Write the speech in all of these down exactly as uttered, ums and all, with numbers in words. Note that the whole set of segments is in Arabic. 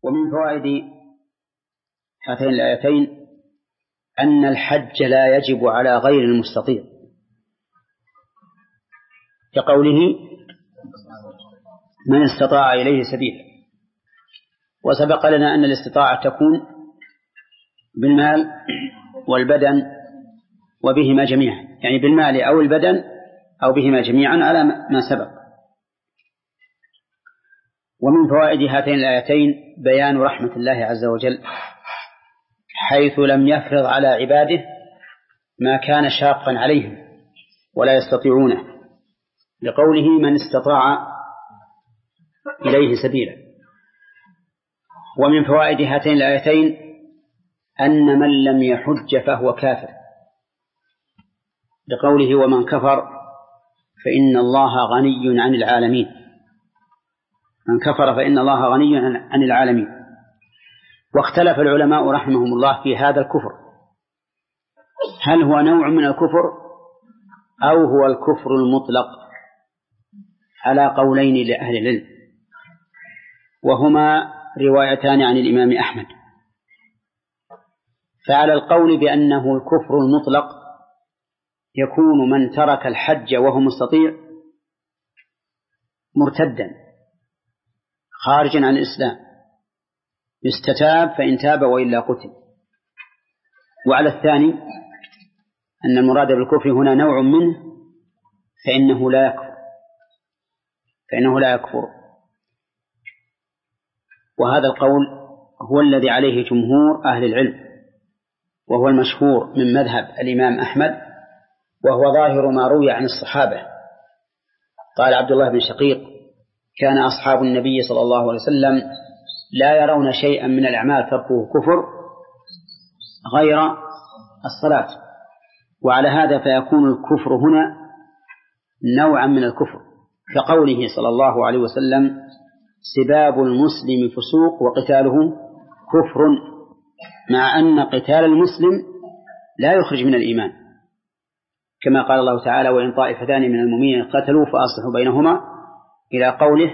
ومن فوائد هاتين الآيتين أن الحج لا يجب على غير المستطيع، كقوله من استطاع إليه سبيلا. وسبق لنا أن الاستطاعة تكون بالمال والبدن وبهما جميعا، يعني بالمال أو البدن أو بهما جميعا على ما سبق. ومن فوائد هاتين الآيتين بيان رحمة الله عز وجل، حيث لم يفرض على عباده ما كان شاقا عليهم ولا يستطيعونه، لقوله من استطاع إليه سبيلا. ومن فوائد هاتين الآيتين أن من لم يحج فهو كافر، لقوله ومن كفر فإن الله غني عن العالمين. من كفر فإن الله غني عن العالمين. واختلف العلماء رحمهم الله في هذا الكفر، هل هو نوع من الكفر أو هو الكفر المطلق، على قولين لأهل العلم، وهما روايتان عن الإمام أحمد. فعلى القول بأنه الكفر المطلق يكون من ترك الحج وهو مستطيع مرتدا خارجا عن الإسلام، يستتاب فإن تاب وإلا قتل. وعلى الثاني أن المراد بالكفر هنا نوع منه فإنه لا يكفر فإنه لا يكفر وهذا القول هو الذي عليه جمهور أهل العلم، وهو المشهور من مذهب الإمام أحمد، وهو ظاهر ما روي عن الصحابة. قال عبد الله بن شقيق كان أصحاب النبي صلى الله عليه وسلم لا يرون شيئا من الأعمال تركه كفر غير الصلاة، وعلى هذا فيكون الكفر هنا نوعا من الكفر، كقوله صلى الله عليه وسلم سباب المسلم فسوق وقتاله كفر، مع أن قتال المسلم لا يخرج من الإيمان، كما قال الله تعالى وإن طائفتان من المؤمنين قتلوا فأصلحوا بينهما، إلى قوله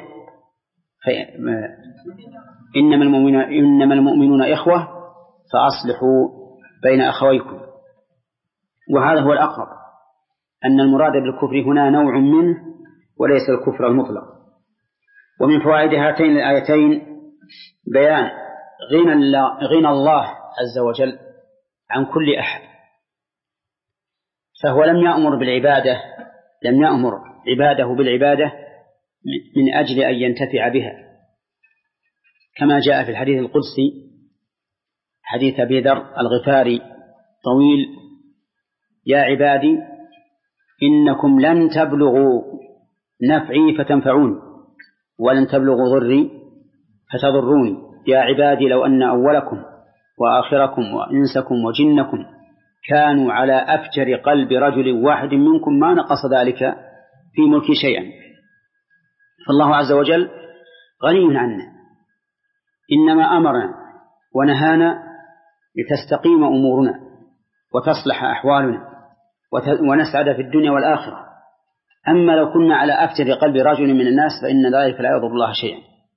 إنما المؤمنون, إنما المؤمنون إخوة فأصلحوا بين أخويكم. وهذا هو الأقرب، أن المراد بالكفر هنا نوع منه وليس الكفر المطلق. ومن فوائد هاتين الآيتين بيان غنى الله, غنى الله عز وجل عن كل أحد، فهو لم يأمر بالعبادة لم يأمر عباده بالعبادة من أجل أن ينتفع بها، كما جاء في الحديث القدسي حديث أبي ذر الغفاري طويل: يا عبادي إنكم لن تبلغوا نفعي فتنفعوني ولن تبلغوا ضري فتضروني، يا عبادي لو أن أولكم وآخركم وإنسكم وجنكم كانوا على أفجر قلب رجل واحد منكم ما نقص ذلك في ملكي شيئا. فالله عز وجل غني عنا، إنما أمرنا ونهانا لتستقيم أمورنا وتصلح أحوالنا ونسعد في الدنيا والآخرة. أما لو كنا على أفجر قلب رجل من الناس فإن ذلك لا يضر الله شيئا.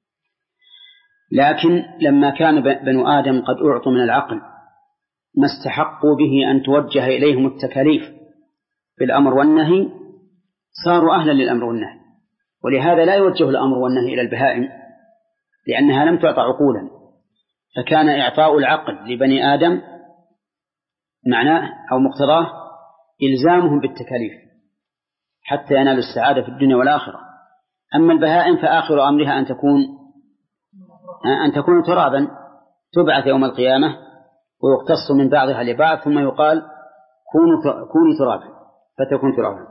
لكن لما كان بنو آدم قد أعطوا من العقل ما استحقوا به أن توجه إليهم التكاليف بالأمر والنهي، صاروا أهلا للأمر والنهي، ولهذا لا يوجه الأمر والنهي إلى البهائم لأنها لم تعطى عقولا، فكان إعطاء العقل لبني آدم معناه أو مقتضاه إلزامهم بالتكاليف حتى ينالوا السعادة في الدنيا والآخرة. أما البهائم فآخر أمرها أن تكون أن تكون ترابا تبعث يوم القيامة ويقتص من بعضها لبعض ثم يقال كوني ترابا فتكون ترابا.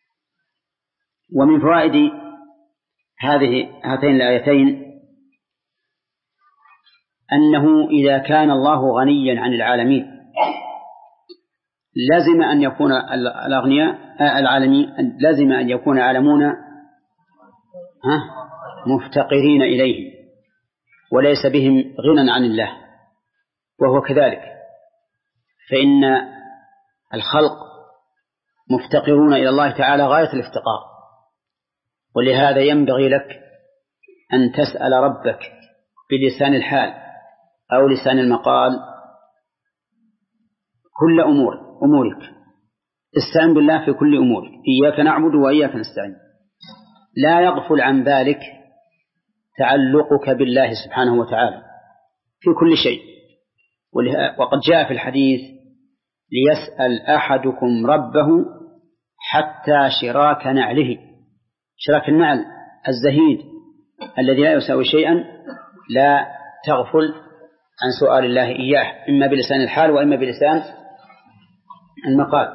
ومن فوائد هذه هاتين الآيتين أنه إذا كان الله غنيا عن العالمين لازم أن يكون الأغنياء العالمين لازم أن يكون العالمون مفتقرين إليه وليس بهم غنى عن الله، وهو كذلك، فإن الخلق مفتقرون إلى الله تعالى غاية الافتقار. ولهذا ينبغي لك أن تسأل ربك بلسان الحال أو لسان المقال كل أمور أمورك، استعن بالله في كل أمور، إياك نعبد وإياك نستعين. لا يغفل عن ذلك تعلقك بالله سبحانه وتعالى في كل شيء. وقد جاء في الحديث: ليسأل أحدكم ربه حتى شراك نعله. شراك النعل الزهيد الذي لا يساوي شيئا لا تغفل عن سؤال الله إياه، إما بلسان الحال وإما بلسان المقال.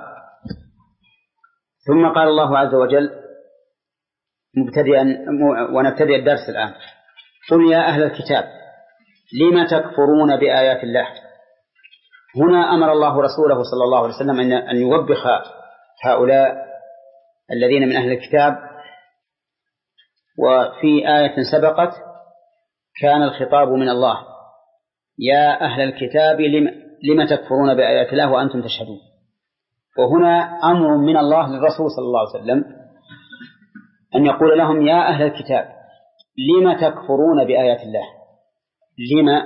ثم قال الله عز وجل مبتدئا، ونبتدئ الدرس الآن: قل يا أهل الكتاب لم تكفرون بآيات الله. هنا أمر الله رسوله صلى الله عليه وسلم أن يوبخ هؤلاء الذين من أهل الكتاب، وفي آية سبقت كان الخطاب من الله: يا أهل الكتاب لم, لم تكفرون بآيات الله وأنتم تشهدون. وهنا أمر من الله للرسول صلى الله عليه وسلم أن يقول لهم: يا أهل الكتاب لم تكفرون بآيات الله. لم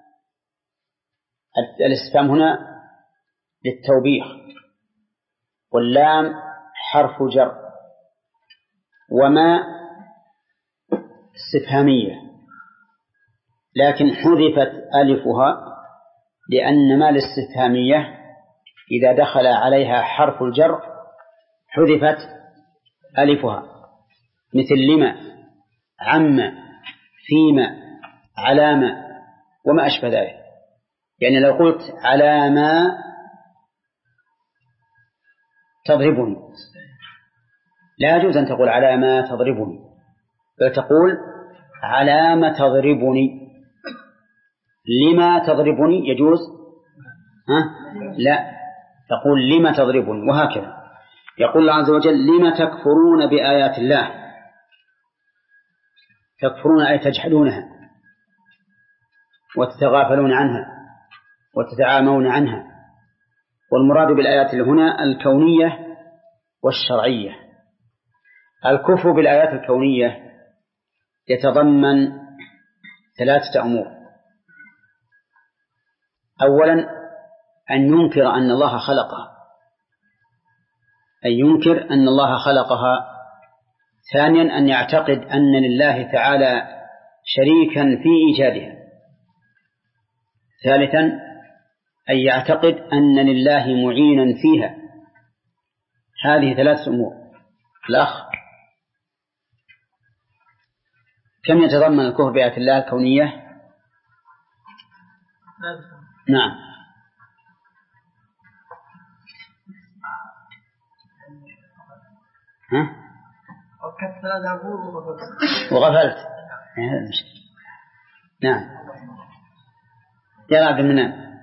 الاستفهام هنا للتوبيخ، واللام حرف جر، وما استفهامية، لكن حذفت ألفها لأن ما الاستفهامية إذا دخل عليها حرف الجر حذفت ألفها، مثل لما، عم، فيما، علامة وما أشبه ذلك. يعني لو قلت على ما تضربني لا يجوز أن تقول على ما تضربني، بل تقول على ما تضربني. لما تضربني يجوز؟ ها؟ لا، تقول لما تضربني. وهكذا يقول الله عز وجل: لما تكفرون بآيات الله. تكفرون أي تجحدونها وتتغافلون عنها وتتعامون عنها. والمراد بالآيات هنا الكونية والشرعية. الكفر بالآيات الكونية يتضمن ثلاثة أمور: أولا أن ينكر أن الله خلقها، أن ينكر أن الله خلقها. ثانيا أن يعتقد أن لله تعالى شريكا في إيجادها. ثالثا أن يعتقد أن لله معينا فيها. هذه ثلاث أمور. الأخ، كم يتضمن الكفر بآيات الله الكونية؟ نعم. ها؟ وغفلت. نعم يا عبد المنان.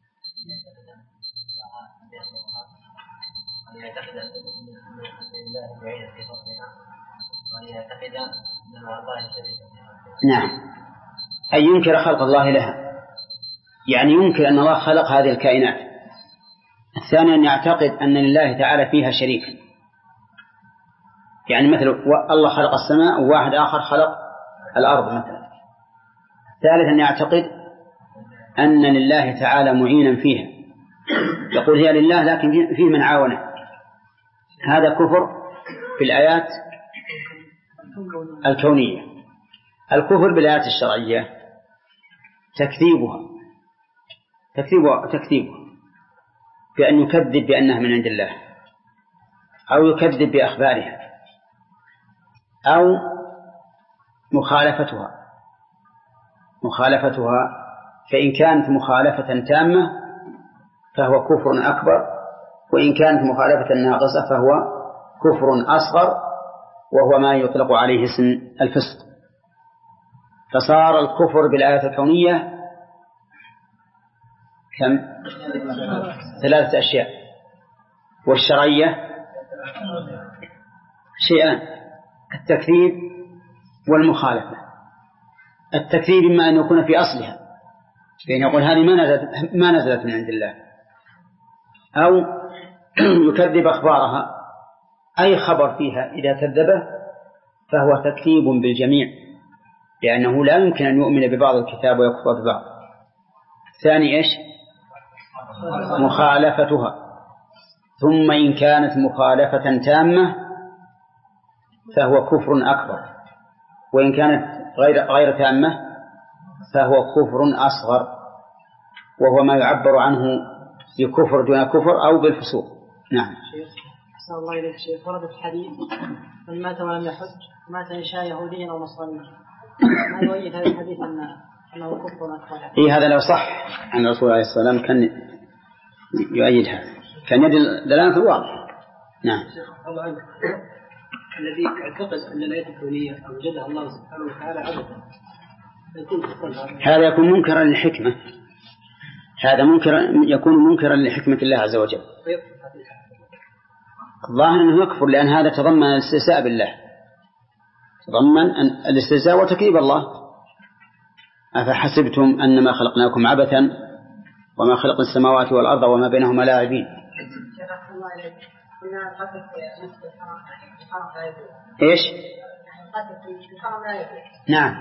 نعم، أي ينكر خلق الله لها، يعني ينكر أن الله خلق هذه الكائنات. الثاني أن يعتقد أن لله تعالى فيها شريك، يعني مثل الله خلق السماء وواحد آخر خلق الأرض مثلا. ثالثا أن يعتقد أن لله تعالى معينا فيها، يقول هي لله لكن فيه من عاونه. هذا كفر بالآيات الكونية. الكفر بالآيات الشرعية تكذيبها تكذيبها تكذيبها بأن يكذب بأنها من عند الله، أو يكذب بأخبارها، أو مخالفتها مخالفتها فإن كانت مخالفة تامة فهو كفر أكبر، وإن كانت مخالفة ناقصة فهو كفر أصغر، وهو ما يطلق عليه اسم الفسق. فصار الكفر بالآيات الكونية كم؟ ثلاثة أشياء. والشرعية شيئان: التكذيب والمخالفة. التكذيب إما أن يكون في أصلها، فإن يقول هذه ما نزلت, ما نزلت من عند الله، أو يكذب أخبارها، أي خبر فيها إذا كذبه فهو تكذيب بالجميع، لأنه لا يمكن أن يؤمن ببعض الكتاب ويكفر ببعض. ثاني إيش؟ مخالفتها. ثم إن كانت مخالفة تامة فهو كفر أكبر، وإن كانت غير غير تامة فهو كفر أصغر، وهو ما يعبر عنه بكفر دون كفر أو بالفسوق. نعم. أحسن الله إليك شيخ. ورد في الحديث من مات ولم يحج مات إن شاء يهوديا أو نصرانيا، ما يؤيد هذا الحديث أنه كفر أكبر؟ إيه هذا لو صح عن الرسول عليه الصلاة والسلام كان يؤيد هذا، كان يد الدلالة واضح. نعم. الذي يعتقد أن الآية الكونية أوجدها الله سبحانه وتعالى عبثا هذا يكون منكرا للحكمة، هذا منكر يكون منكرا لحكمة الله عز وجل. الظاهر أنه يكفر، لأن هذا تضمن الاستهزاء بالله، تضمن الاستهزاء وتكذيب الله. أفحسبتم أنما خلقناكم عبثا وما خلق السماوات والأرض وما بينهما لاعبين. إيش؟ نعم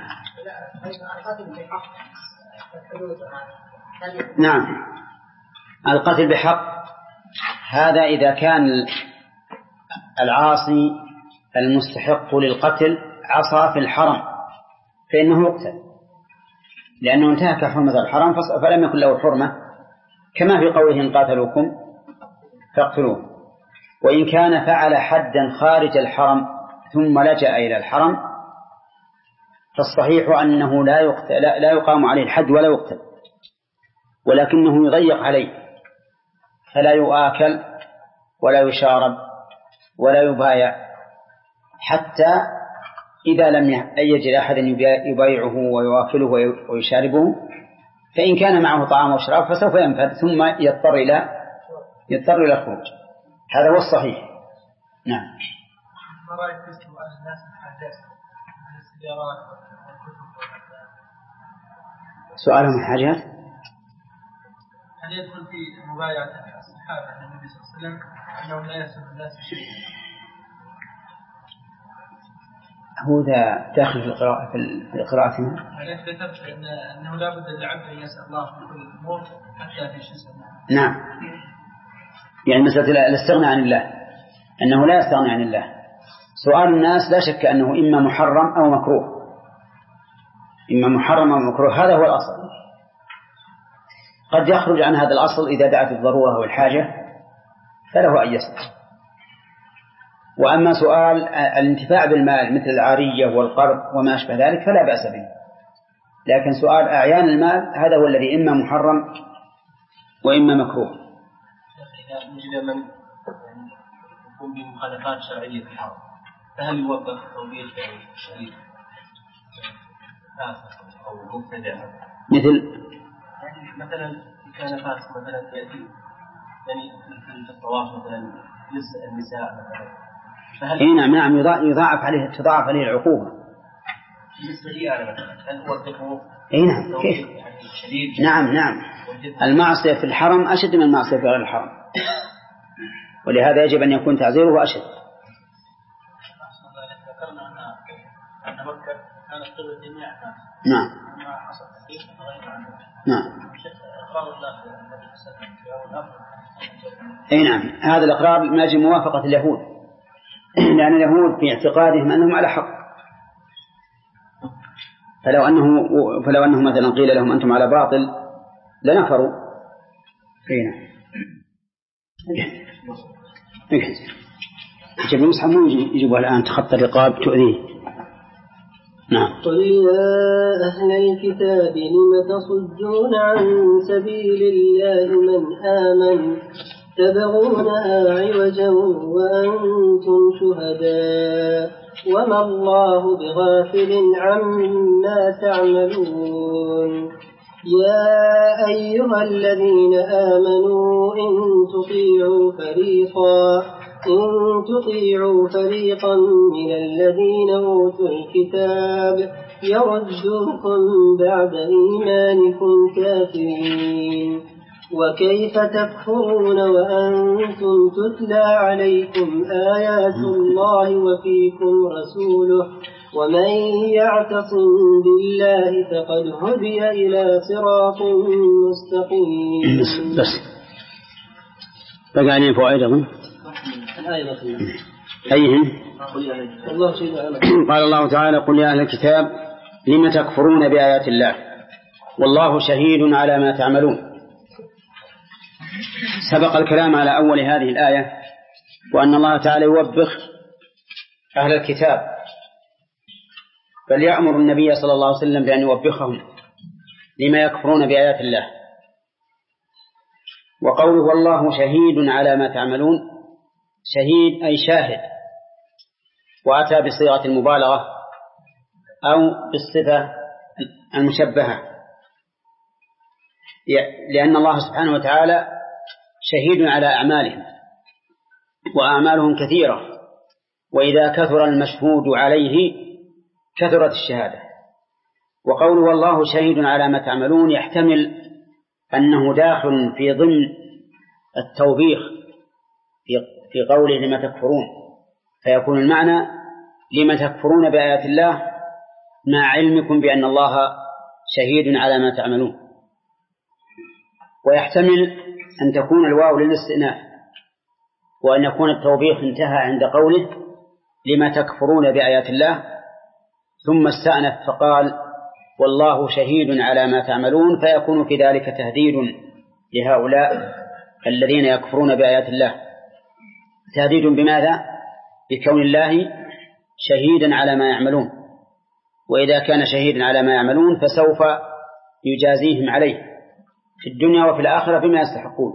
نعم القتل بحق هذا إذا كان العاصي المستحق للقتل عصى في الحرم فإنه يقتل، لأنه انتهك حرمة الحرم فلم يكن له حرمة، كما في قوله إن قاتلوكم فاقتلوه. وإن كان فعل حدا خارج الحرم ثم لجأ إلى الحرم فالصحيح أنه لا يقتل لا يقام عليه الحد ولا يقتل، ولكنه يضيق عليه، فلا يؤكل ولا يشارب ولا يبايع، حتى إذا لم يجد أحد يبايعه ويواكله ويشاربه، فإن كان معه طعام وشراب فسوف ينفذ ثم يضطر إلى يضطر إلى الخروج. هذا هو الصحيح. نعم. ما رأيك في سؤال الناس الحاجات السيارات سؤالهم الحاجات؟ هل يدخل في مبايعة الصحابة النبي صلى الله عليه وسلم أنهم لا يسأل الناس شيء؟ هو ذا داخل في القراءة في قراءتنا. هل ذكرت أن أنه لا بد للعبد أن يسأل الله في كل الأمور حتى في شيء؟ نعم، يعني مسألة الاستغناء عن الله، أنه لا يستغني عن الله. سؤال الناس لا شك أنه إما محرم أو مكروه، إما محرم أو مكروه، هذا هو الأصل. قد يخرج عن هذا الأصل إذا دعت الضرورة والحاجة فله أن يسأل. وأما سؤال الانتفاع بالمال مثل العارية والقرض وما أشبه ذلك فلا بأس به، لكن سؤال أعيان المال هذا هو الذي إما محرم وإما مكروه. إذا وجد من يقوم بمخالفات شرعية في الحرم فهل يوظف توبيخ شديد فاسق أو مبتدع؟ مثل يعني مثلا كان فاسق مثلا يأتي يعني في الطواف مثلا يسأل النساء مثلا، إيه نعم نعم يضاعف عليه تضاعف عليه العقوبة. بالنسبة لي أنا مثلا هل أوظفه؟ إيه نعم كيف؟ يعني شديد. نعم نعم المعصية في الحرم أشد من المعصية في غير الحرم، ولهذا يجب أن يكون تعزيره أشد. ذكرنا أن مكة كانت قبل جميع الناس. نعم نعم أي نعم هذا الإقرار من أجل موافقة اليهود، لأن اليهود في اعتقادهم أنهم على حق، فلو أنه فلو أنه مثلا قيل لهم أنتم على باطل لنفروا. أي نعم يجب المصحف مو يجيبها الآن تخطى الرقاب تؤذيه. نعم. قل يا أهل الكتاب لم تصدون عن سبيل الله من آمن تبغونها عوجا وأنتم شهداء وما الله بغافل عما تعملون. يا أيها الذين آمنوا إن تطيعوا فريقا إن تطيعوا فريقا من الذين أوتوا الكتاب يردوكم بعد إيمانكم كافرين وكيف تكفرون وأنتم تتلى عليكم آيات الله وفيكم رسوله ومن يعتصم بالله فقد هدي إلى صراط مستقيم. بس بس بقى عليه فوائد أظن. أيهم؟ قال الله تعالى: قل يا أهل الكتاب لم تكفرون بآيات الله والله شهيد على ما تعملون. سبق الكلام على أول هذه الآية وأن الله تعالى يوبخ أهل الكتاب، بل يأمر النبي صلى الله عليه وسلم بأن يوبخهم لما يكفرون بآيات الله. وقوله والله شهيد على ما تعملون، شهيد أي شاهد، وأتى بصيغة المبالغة أو بالصفة المشبهة، لأن الله سبحانه وتعالى شهيد على أعمالهم، وأعمالهم كثيرة، وإذا كثر المشهود عليه كثرت الشهادة. وقوله والله شهيد على ما تعملون يحتمل أنه داخل في ضمن التوبيخ في قوله لما تكفرون، فيكون المعنى لما تكفرون بآيات الله مع علمكم بأن الله شهيد على ما تعملون. ويحتمل أن تكون الواو للاستئناف، وأن يكون التوبيخ انتهى عند قوله لما تكفرون بآيات الله، ثم استأنف فقال والله شهيد على ما تعملون، فيكون في ذلك تهديد لهؤلاء الذين يكفرون بآيات الله. تهديد بماذا؟ بكون الله شهيدا على ما يعملون، وإذا كان شهيدا على ما يعملون فسوف يجازيهم عليه في الدنيا وفي الآخرة بما يستحقون.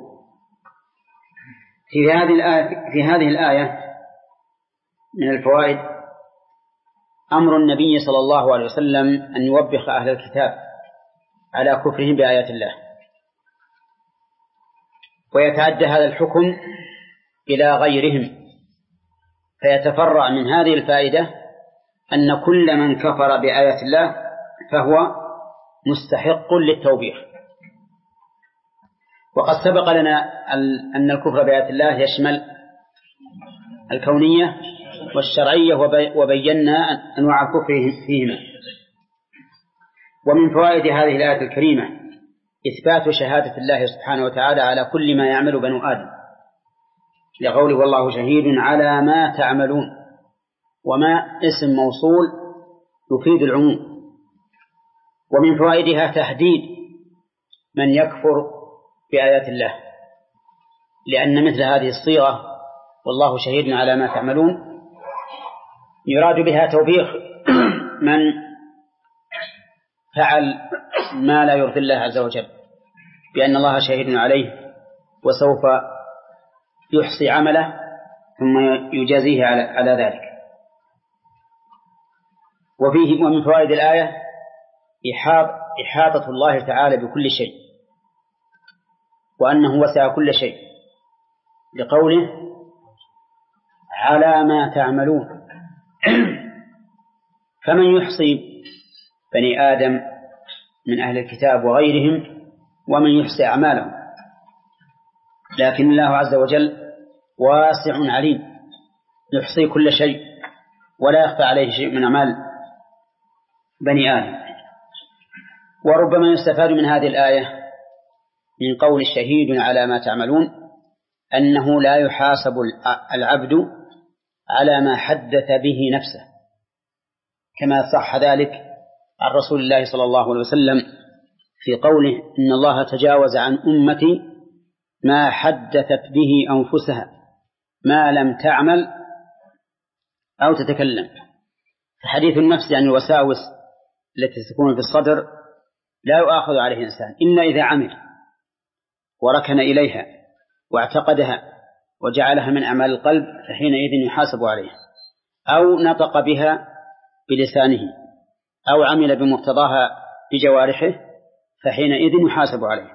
في هذه الآية, في هذه الآية من الفوائد أمر النبي صلى الله عليه وسلم أن يوبخ أهل الكتاب على كفرهم بآيات الله، ويتعدى هذا الحكم إلى غيرهم، فيتفرع من هذه الفائدة أن كل من كفر بآيات الله فهو مستحق للتوبيخ. وقد سبق لنا أن الكفر بآيات الله يشمل الكونية والشرعية، وبينا أنواع الكفر فيهما. ومن فوائد هذه الآية الكريمة إثبات شهادة الله سبحانه وتعالى على كل ما يعمل بنو آدم، لقوله والله شهيد على ما تعملون، وما اسم موصول يفيد العموم. ومن فوائدها تهديد من يكفر بآيات الله، لأن مثل هذه الصيغة والله شهيد على ما تعملون يراد بها توبيخ من فعل ما لا يرضي الله عز وجل، بأن الله شهيد عليه وسوف يحصي عمله ثم يجازيه على, على ذلك. وفيه ومن فوائد الآية إحاطة الله تعالى بكل شيء، وأنه وسع كل شيء، لقوله على ما تعملون. فمن يحصي بني آدم من أهل الكتاب وغيرهم ومن يحصي أعمالهم، لكن الله عز وجل واسع عليم يحصي كل شيء ولا يخفى عليه شيء من أعمال بني آدم. وربما يستفاد من هذه الآية من قول الشهيد على ما تعملون أنه لا يحاسب العبد على ما حدث به نفسه، كما صح ذلك عن رسول الله صلى الله عليه وسلم في قوله إن الله تجاوز عن أمتي ما حدثت به أنفسها ما لم تعمل أو تتكلم. حديث النفس يعني الوساوس التي تكون في الصدر لا يؤاخذ عليه إنسان إلا إذا عمل وركن إليها واعتقدها وجعلها من أعمال القلب، فحينئذ يحاسب عليها، أو نطق بها بلسانه أو عمل بمقتضاها بجوارحه، فحينئذ يحاسب عليه.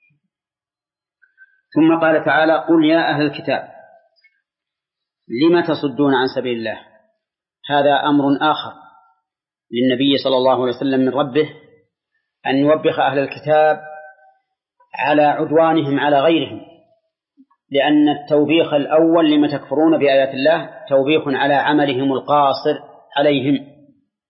ثم قال تعالى قل يا أهل الكتاب لم تصدون عن سبيل الله. هذا أمر آخر للنبي صلى الله عليه وسلم من ربه أن يوبخ أهل الكتاب على عدوانهم على غيرهم، لأن التوبيخ الأول لما تكفرون بآيات الله توبيخ على عملهم القاصر عليهم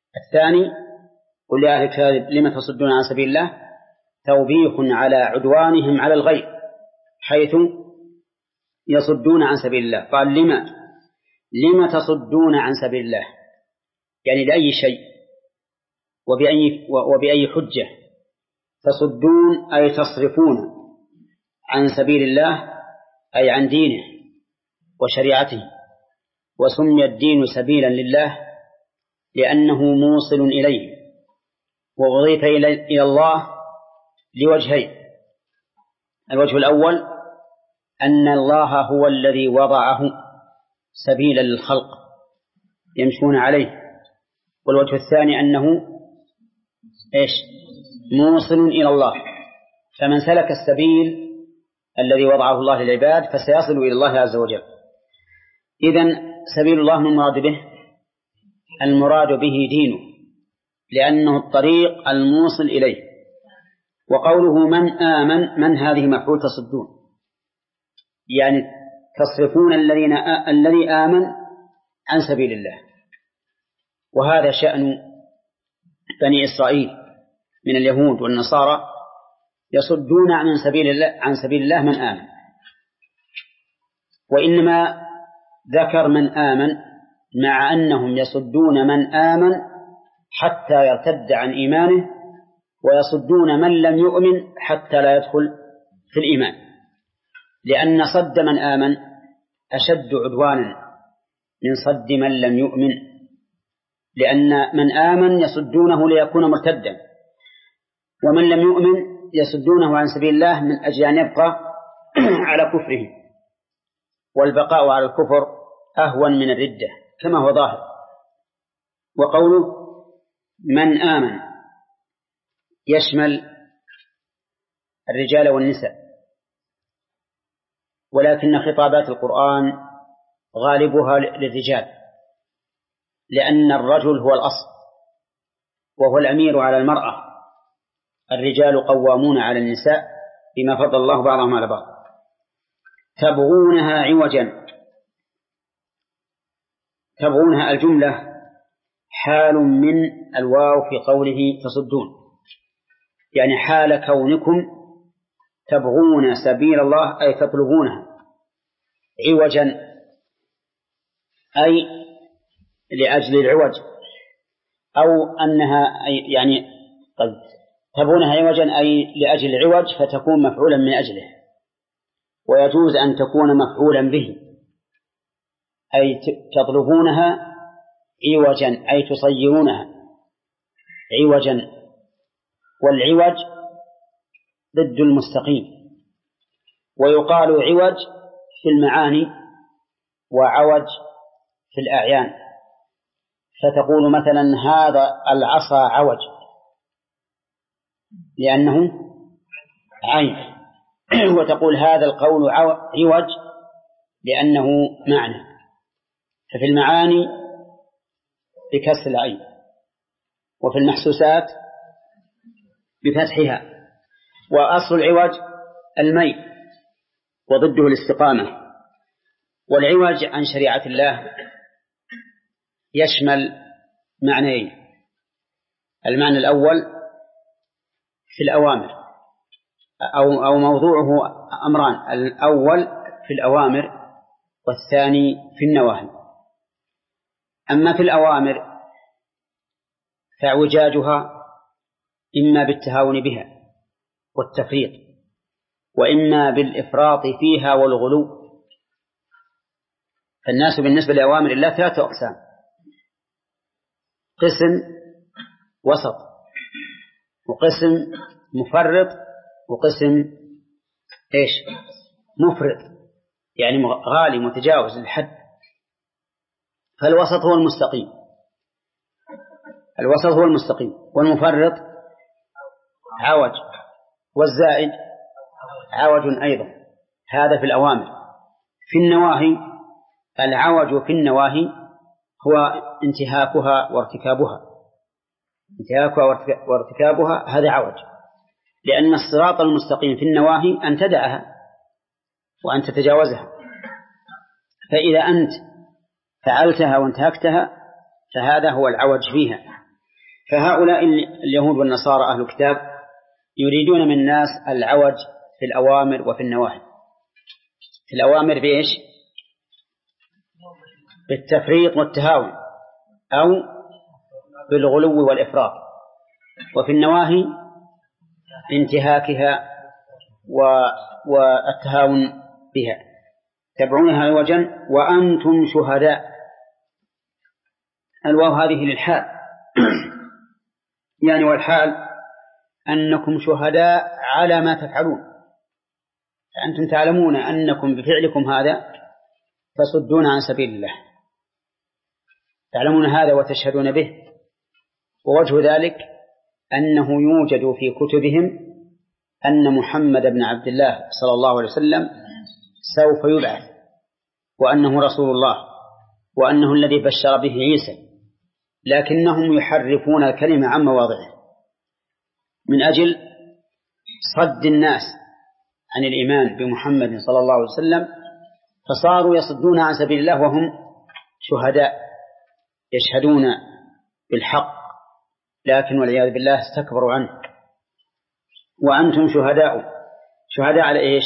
الثاني قل يا أهل الكتاب لم تصدون عن سبيل الله توبيخ على عدوانهم على الغير حيث يصدون عن سبيل الله. قال لما لما تصدون عن سبيل الله يعني لأي شيء وبأي, وبأي حجة. تصدون أي تصرفون عن سبيل الله أي عن دينه وشريعته. وسمي الدين سبيلا لله لأنه موصل إليه وأضيف إلى الله لوجهين. الوجه الأول أن الله هو الذي وضعه سبيلا للخلق يمشون عليه. والوجه الثاني أنه إيش موصل إلى الله، فمن سلك السبيل الذي وضعه الله للعباد فسيصل إلى الله عز وجل. إذن سبيل الله من مراد به المراد به دينه لأنه الطريق الموصل إليه. وقوله من آمن من هذه مفعول تصدون يعني تصرفون الذين آ... الذي آمن عن سبيل الله. وهذا شأن بني إسرائيل من اليهود والنصارى يصدون عن سبيل الله عن سبيل الله من آمن. وإنما ذكر من آمن مع أنهم يصدون من آمن حتى يرتد عن إيمانه ويصدون من لم يؤمن حتى لا يدخل في الإيمان، لأن صد من آمن أشد عدوانا من صد من لم يؤمن، لأن من آمن يصدونه ليكون مرتدا ومن لم يؤمن يصدونه عن سبيل الله من أجل أن يبقى على كفره، والبقاء على الكفر أهون من الردة كما هو ظاهر. وقوله من آمن يشمل الرجال والنساء، ولكن خطابات القرآن غالبها للرجال لأن الرجل هو الأصل وهو الأمير على المرأة. الرجال قوامون على النساء بما فضل الله بعضهم على بعض. تبغونها عوجا، تبغونها الجملة حال من الواو في قوله تصدون، يعني حال كونكم تبغون سبيل الله أي تطلبونها عوجا أي لأجل العوج، أو أنها أي يعني قد تبغونها عوجا أي لأجل العوج فتكون مفعولا من أجله، ويجوز أن تكون مفعولا به أي تطلبونها عوجا أي تصيرونها عوجا. والعوج ضد المستقيم، ويقال عوج في المعاني وعوج في الأعيان، فتقول مثلا هذا العصا عوج لأنه عين، وتقول هذا القول عوج لأنه معنى. ففي المعاني بكسر العين، وفي المحسوسات بفتحها. وأصل العوج الميل وضده الاستقامة. والعوج عن شريعة الله يشمل معنيين: المعنى الأول في الأوامر أو, أو موضوعه أمران، الأول في الأوامر والثاني في النواهي. أما في الأوامر فاعوجاجها إما بالتهاون بها والتفريط، وإما بالإفراط فيها والغلو. فالناس بالنسبة لأوامر الله ثلاثة أقسام: قسم وسط، وقسم مفرط، وقسم إيش مفرط يعني غالي متجاوز الحد. فالوسط هو المستقيم، الوسط هو المستقيم، والمفرط عوج، والزائد عوج أيضا. هذا في الأوامر. في النواهي العوج في النواهي هو انتهاكها وارتكابها، انتهاكها وارتكابها هذا عوج، لأن الصراط المستقيم في النواهي أن تدعها وأن تتجاوزها. فإذا أنت فعلتها وانتهكتها فهذا هو العوج فيها. فهؤلاء اليهود والنصارى أهل الكتاب يريدون من الناس العوج في الأوامر وفي النواهي. في الأوامر بإيش؟ بالتفريط والتهاون أو بالغلو والإفراط، وفي النواهي انتهاكها والتهاون بها، تبعونها عوجا وأنتم شهداء. الواو هذه للحال يعني والحال أنكم شهداء على ما تفعلون، فأنتم تعلمون أنكم بفعلكم هذا تصدون عن سبيل الله، تعلمون هذا وتشهدون به. ووجه ذلك أنه يوجد في كتبهم أن محمد بن عبد الله صلى الله عليه وسلم سوف يبعث، وأنه رسول الله، وأنه الذي بشر به عيسى، لكنهم يحرفون الكلمة عن مواضعه من أجل صد الناس عن الإيمان بمحمد صلى الله عليه وسلم، فصاروا يصدون عن سبيل الله وهم شهداء يشهدون بالحق، لكن والعياذ بالله استكبروا عنه. وأنتم شهداء، شهداء على إيش؟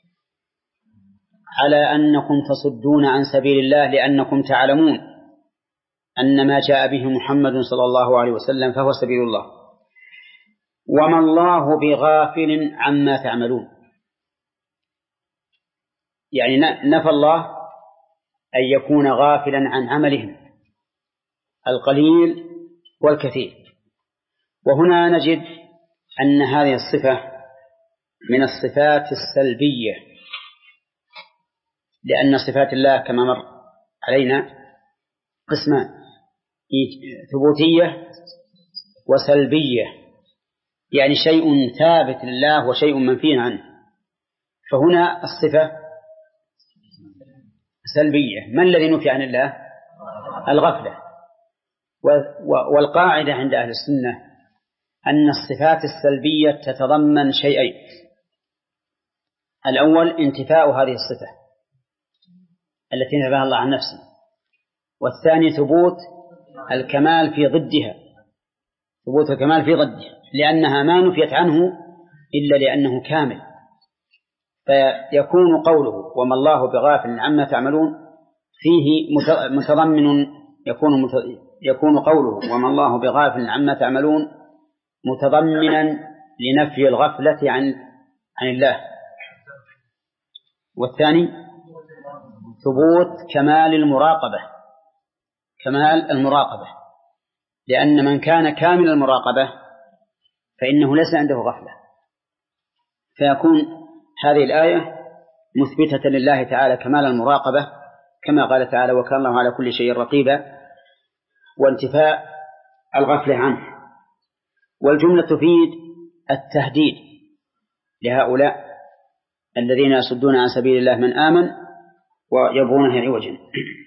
على أنكم تصدون عن سبيل الله، لأنكم تعلمون أن ما جاء به محمد صلى الله عليه وسلم فهو سبيل الله، وما الله بغافل عما تعملون. يعني نفى الله أن يكون غافلا عن عملهم القليل والكثير. وهنا نجد أن هذه الصفة من الصفات السلبية، لأن صفات الله كما مر علينا قسمان: ثبوتية وسلبية، يعني شيء ثابت لله وشيء منفي عنه. فهنا الصفة سلبية. ما الذي نفي عن الله؟ الغفلة. والقاعدة عند أهل السنة أن الصفات السلبية تتضمن شيئين: الأول انتفاء هذه الصفة التي نفاها الله عن نفسه، والثاني ثبوت الكمال في ضدها، ثبوت الكمال في ضدها، لأنها ما نفيت عنه إلا لأنه كامل. فيكون قوله وما الله بغافل عما تعملون فيه متضمن، يكون يكون قوله وما الله بغافل عما تعملون متضمنا لنفي الغفلة عن عن الله، والثاني ثبوت كمال المراقبة، كمال المراقبة، لأن من كان كامل المراقبة فإنه ليس عنده غفلة. فيكون هذه الآية مثبتة لله تعالى كمال المراقبة كما قال تعالى وكان الله على كل شيء رقيبا، وانتفاء الغفلة عنه. والجملة تفيد التهديد لهؤلاء الذين يصدون عن سبيل الله من آمن ويبغونه عوجا.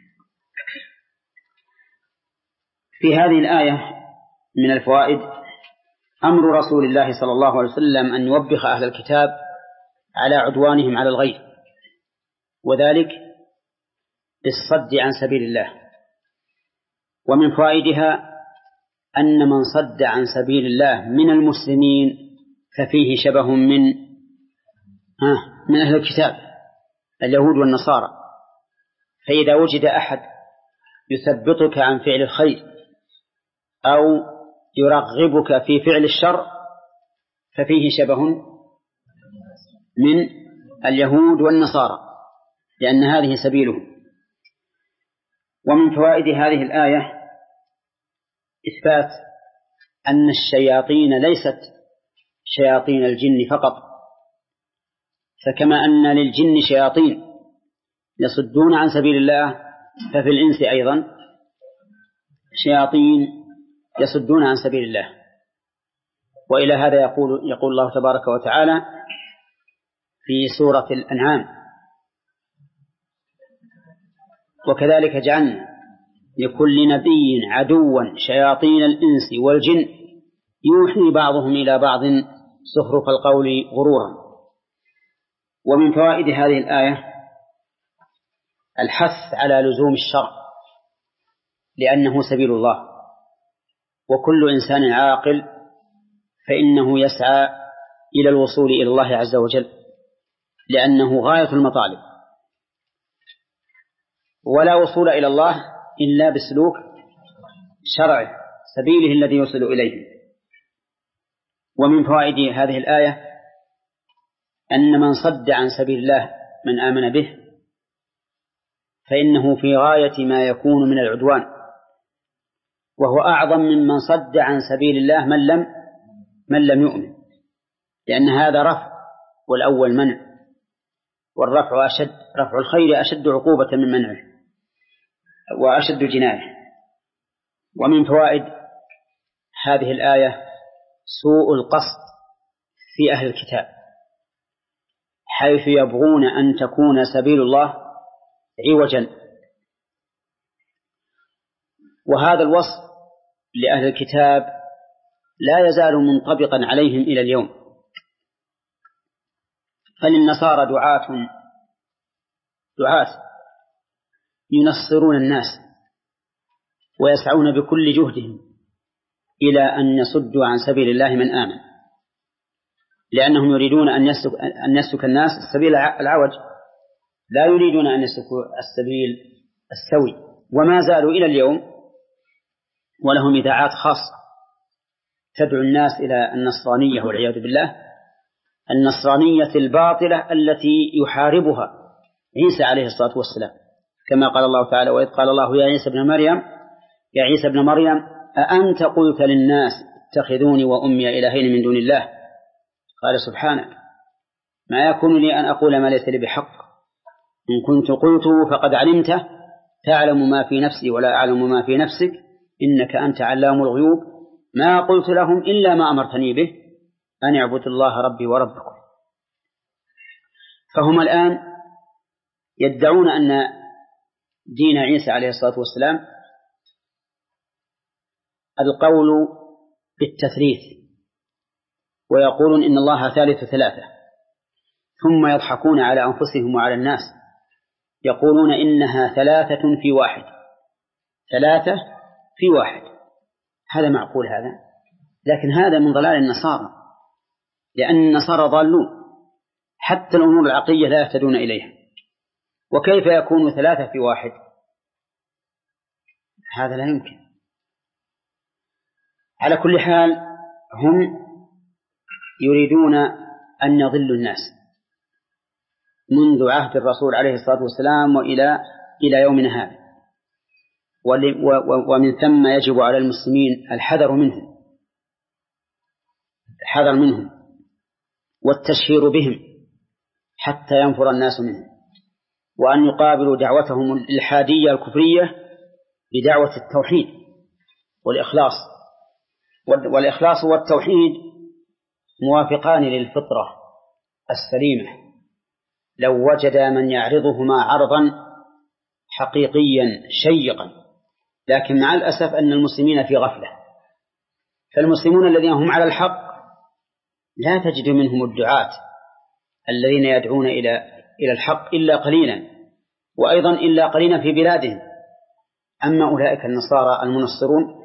في هذه الآية من الفوائد أمر رسول الله صلى الله عليه وسلم أن يوبخ أهل الكتاب على عدوانهم على الغير، وذلك بالصد عن سبيل الله. ومن فوائدها أن من صد عن سبيل الله من المسلمين ففيه شبه من من أهل الكتاب اليهود والنصارى. فإذا وجد أحد يثبطك عن فعل الخير أو يرغبك في فعل الشر ففيه شبه من اليهود والنصارى، لأن هذه سبيلهم. ومن فوائد هذه الآية إثبات أن الشياطين ليست شياطين الجن فقط، فكما أن للجن شياطين يصدون عن سبيل الله ففي الإنس أيضا شياطين يصدون عن سبيل الله. وإلى هذا يقول, يقول الله تبارك وتعالى في سورة الأنعام وكذلك جعلنا لكل نبي عدوا شياطين الإنس والجن يوحي بعضهم إلى بعض زخرف القول غرورا. ومن فوائد هذه الآية الحث على لزوم الشرع لأنه سبيل الله، وكل إنسان عاقل فإنه يسعى إلى الوصول إلى الله عز وجل، لأنه غاية المطالب، ولا وصول إلى الله إلا بسلوك شرعه سبيله الذي يوصل إليه. ومن فوائد هذه الآية أن من صد عن سبيل الله من آمن به فإنه في غاية ما يكون من العدوان، وهو أعظم ممن صد عن سبيل الله من لم من لم يؤمن، لأن هذا رفع والأول منع، والرفع أشد، رفع الخير أشد عقوبة من منعه وأشد جناية. ومن فوائد هذه الآية سوء القصد في أهل الكتاب، حيث يبغون أن تكون سبيل الله عوجا، وهذا الوصف لأهل الكتاب لا يزال منطبقا عليهم إلى اليوم. فللنصارى دعاة دعاة ينصرون الناس ويسعون بكل جهدهم إلى أن يصدوا عن سبيل الله من آمن، لأنهم يريدون أن يسلك, أن يسلك الناس السبيل العوج، لا يريدون أن يسلكوا السبيل السوي. وما زالوا إلى اليوم ولهم إذاعات خاصة تدعو الناس إلى النصرانية والعياذ بالله، النصرانية الباطلة التي يحاربها عيسى عليه الصلاة والسلام، كما قال الله تعالى: وإذ قال الله يا عيسى ابن مريم يا عيسى ابن مريم أأنت قلت للناس اتخذوني وأمي إلهين من دون الله؟ قال سبحانه ما يكون لي أن أقول ما ليس لي بحق، إن كنت قلته فقد علمته تعلم ما في نفسي ولا أعلم ما في نفسك إنك أنت علام الغيوب ما قلت لهم إلا ما أمرتني به أن اعبدوا الله ربي وربكم. فهم الآن يدعون أن دين عيسى عليه الصلاة والسلام القول بالتثليث، ويقولون إن الله ثالث ثلاثة، ثم يضحكون على أنفسهم وعلى الناس يقولون إنها ثلاثة في واحد، ثلاثة في واحد. هذا معقول هذا؟ لكن هذا من ضلال النصارى، لأن النصارى ضالون، حتى الأمور العقلية لا يهتدون إليها، وكيف يكون ثلاثة في واحد؟ هذا لا يمكن. على كل حال هم يريدون أن يضلوا الناس منذ عهد الرسول عليه الصلاة والسلام وإلى إلى يومنا هذا، ومن ثم يجب على المسلمين الحذر منهم الحذر منهم والتشهير بهم حتى ينفر الناس منهم، وأن يقابلوا دعوتهم الإلحادية الكفرية بدعوة التوحيد والإخلاص. والإخلاص والتوحيد موافقان للفطرة السليمة، لو وجد من يعرضهما عرضا حقيقيا شيقا، لكن مع الأسف أن المسلمين في غفلة. فالمسلمون الذين هم على الحق لا تجد منهم الدعاة الذين يدعون إلى إلى الحق إلا قليلا، وأيضا إلا قليلا في بلادهم. أما أولئك النصارى المنصرون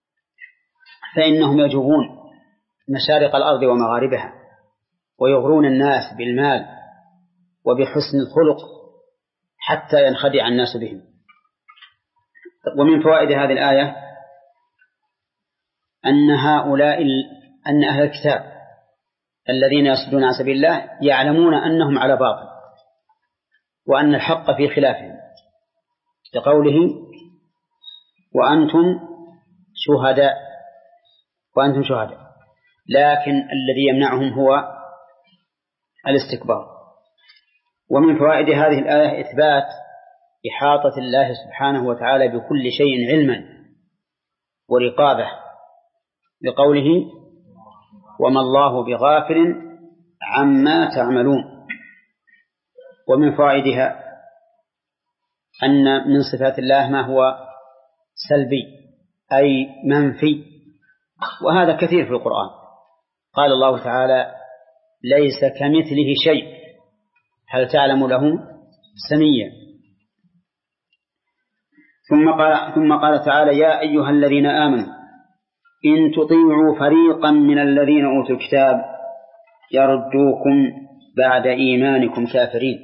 فإنهم يجوبون مشارق الأرض ومغاربها، ويغرون الناس بالمال وبحسن الخلق حتى ينخدع الناس بهم. ومن فوائد هذه الآية أن هؤلاء أن أهل الكتاب الذين يصدون عن سبيل الله يعلمون أنهم على باطل، وأن الحق في خلافهم، لقوله وأنتم شهداء وأنتم شهداء لكن الذي يمنعهم هو الاستكبار. ومن فوائد هذه الآية إثبات إحاطة الله سبحانه وتعالى بكل شيء علما ورقابة، بقوله وما الله بغافل عما تعملون. ومن فوائدها أن من صفات الله ما هو سلبي أي منفي، وهذا كثير في القرآن. قال الله تعالى ليس كمثله شيء هل تعلم له سميا. ثم قال, ثم قال تعالى يا أيها الذين آمنوا إن تطيعوا فريقا من الذين أوتوا الكتاب يردوكم بعد إيمانكم كافرين.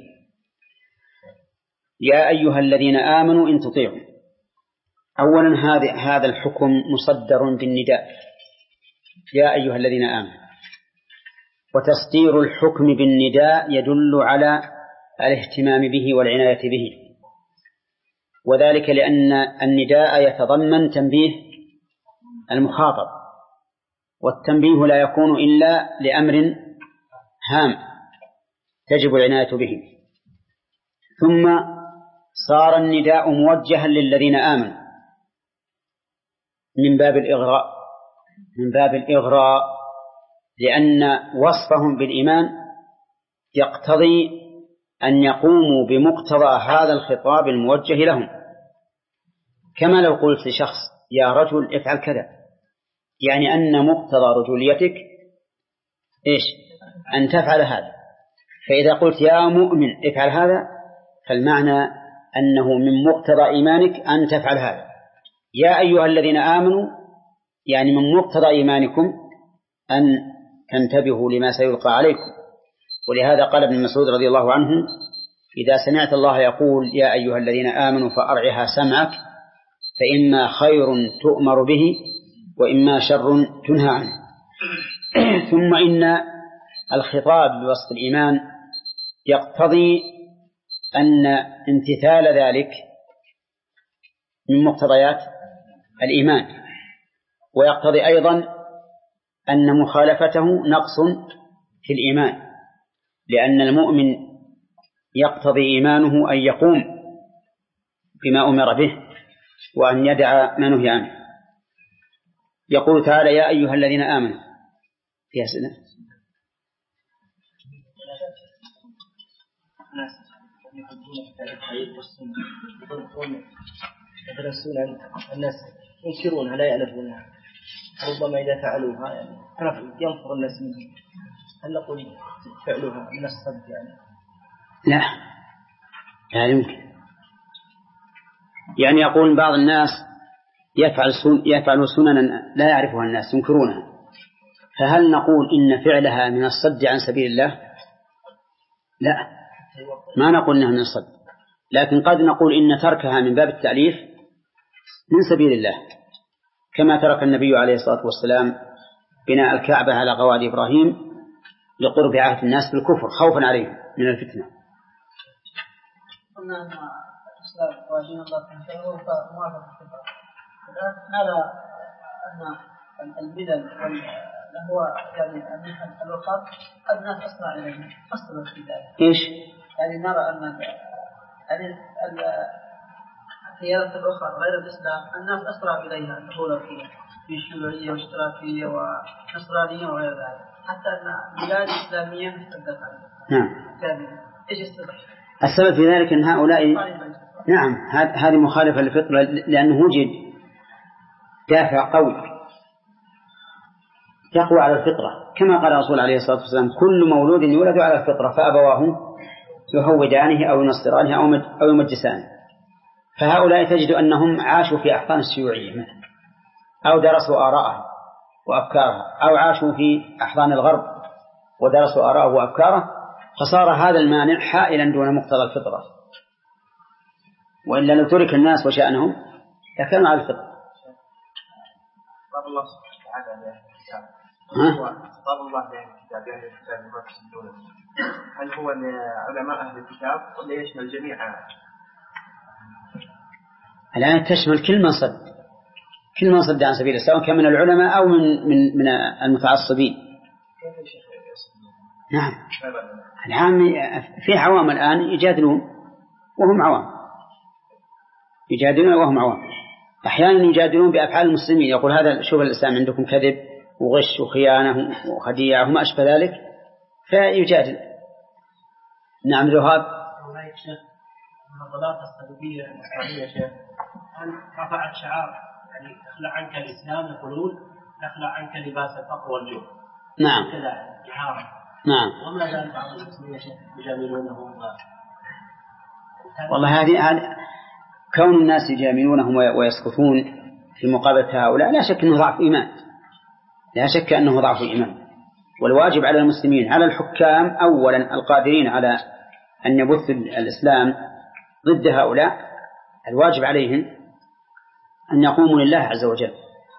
يا أيها الذين آمنوا إن تطيعوا. أولا هذا الحكم مصدر بالنداء يا أيها الذين آمنوا، وتصدير الحكم بالنداء يدل على الاهتمام به والعناية به، وذلك لأن النداء يتضمن تنبيه المخاطب، والتنبيه لا يكون إلا لأمر هام تجب العناية به. ثم صار النداء موجها للذين آمنوا من باب الإغراء من باب الإغراء لأن وصفهم بالإيمان يقتضي أن يقوموا بمقتضى هذا الخطاب الموجه لهم، كما لو قلت لشخص يا رجل افعل كذا، يعني أن مقتضى رجوليتك إيش؟ أن تفعل هذا. فإذا قلت يا مؤمن افعل هذا فالمعنى أنه من مقتضى إيمانك أن تفعل هذا. يا أيها الذين آمنوا يعني من مقتضى إيمانكم أن تنتبهوا لما سيلقى عليكم. ولهذا قال ابن مسعود رضي الله عنه إذا سمعت الله يقول يا أيها الذين آمنوا فأرعها سمعك فإما خير تؤمر به وإما شر تنهى عنه. ثم إن الخطاب بوصف الإيمان يقتضي أن امتثال ذلك من مقتضيات الإيمان، ويقتضي أيضا أن مخالفته نقص في الإيمان، لأن المؤمن يقتضي إيمانه أن يقوم بما أمر به وأن يدع ما نهي عنه. يقول تعالى يا أيها الذين آمنوا في أسئلة يترسون الناس ينكرونها لا يألفونها، ربما إذا فعلوها يعني ينفر الناس منهم، هل نقول فعلوها من الصد يعني؟ لا لا يمكن. يعني يقول بعض الناس يفعل سن يفعل سننا لا يعرفها الناس ينكرونها، فهل نقول إن فعلها من الصد عن سبيل الله؟ لا، ما نقول إنها من الصد، لكن قد نقول إن تركها من باب التأليف من سبيل الله، كما ترك النبي عليه الصلاة والسلام بناء الكعبة على قواعد إبراهيم لقرب عهد الناس بالكفر خوفا عليهم من الفتنة. قلنا أن الإسلام واجين الله تنتهي فموافق الكفر. الآن هذا أن البدل هو يعني الوقت الناس أسرع إليه أسرع في ذلك. إيش؟ يعني نرى أن يعني الخيارات الأخرى غير الإسلام الناس أسرع إليها الدخول فيها في شيوعية واشتراكية ونصرانية وغير ذلك، حتى أن البلاد الإسلامية تحدث عنها. نعم. إيش السبب؟ السبب في ذلك أن هؤلاء نعم هذه مخالفة للفطرة، لأنه وجد دافع قوي يقوى على الفطرة، كما قال الرسول عليه الصلاة والسلام كل مولود يولد على الفطرة فأبواه يهودانه أو ينصرانه أو يمجسانه. فهؤلاء تجد أنهم عاشوا في أحضان الشيوعية مثلا، أو درسوا آراءه وأفكاره، أو عاشوا في أحضان الغرب ودرسوا آراءه وأفكاره، فصار هذا المانع حائلا دون مقتضى الفطرة، وإلا لو ترك الناس وشأنهم لكانوا على الفطرة. طب الله سبحانه وتعالى طب الله يعني الكتاب يعني الكتاب المقصود هل هو علماء أهل الكتاب ولا يشمل جميع؟ الآية تشمل كل من صد كل من صد عن سبيل سواء كان من العلماء أو من من من المتعصبين. نعم العام في عوام الآن يجادلون وهم عوام يجادلون وهم عوام أحيانا يجادلون بأفعال المسلمين، يقول هذا شوف الإسلام عندكم كذب وغش وخيانة وخديعة وما أشبه ذلك فيجادل. نعم جواب. هناك شيخ النظرات الصليبية الإسلامية شيخ هل رفعت شعار يعني اخلع عنك الإسلام يقولون اخلع عنك لباس الفقر والجوع. نعم كذا إحارة. نعم. وما زال بعض المسلمين شيخ يجاملونهم. والله هذه هذه كون الناس يجاملونهم ويسكتون في مقابلة هؤلاء لا شك أنه ضعف إيمان، لا شك أنه ضعف إيمان. والواجب على المسلمين، على الحكام أولا القادرين على أن يبثوا الإسلام ضد هؤلاء، الواجب عليهم أن يقوموا لله عز وجل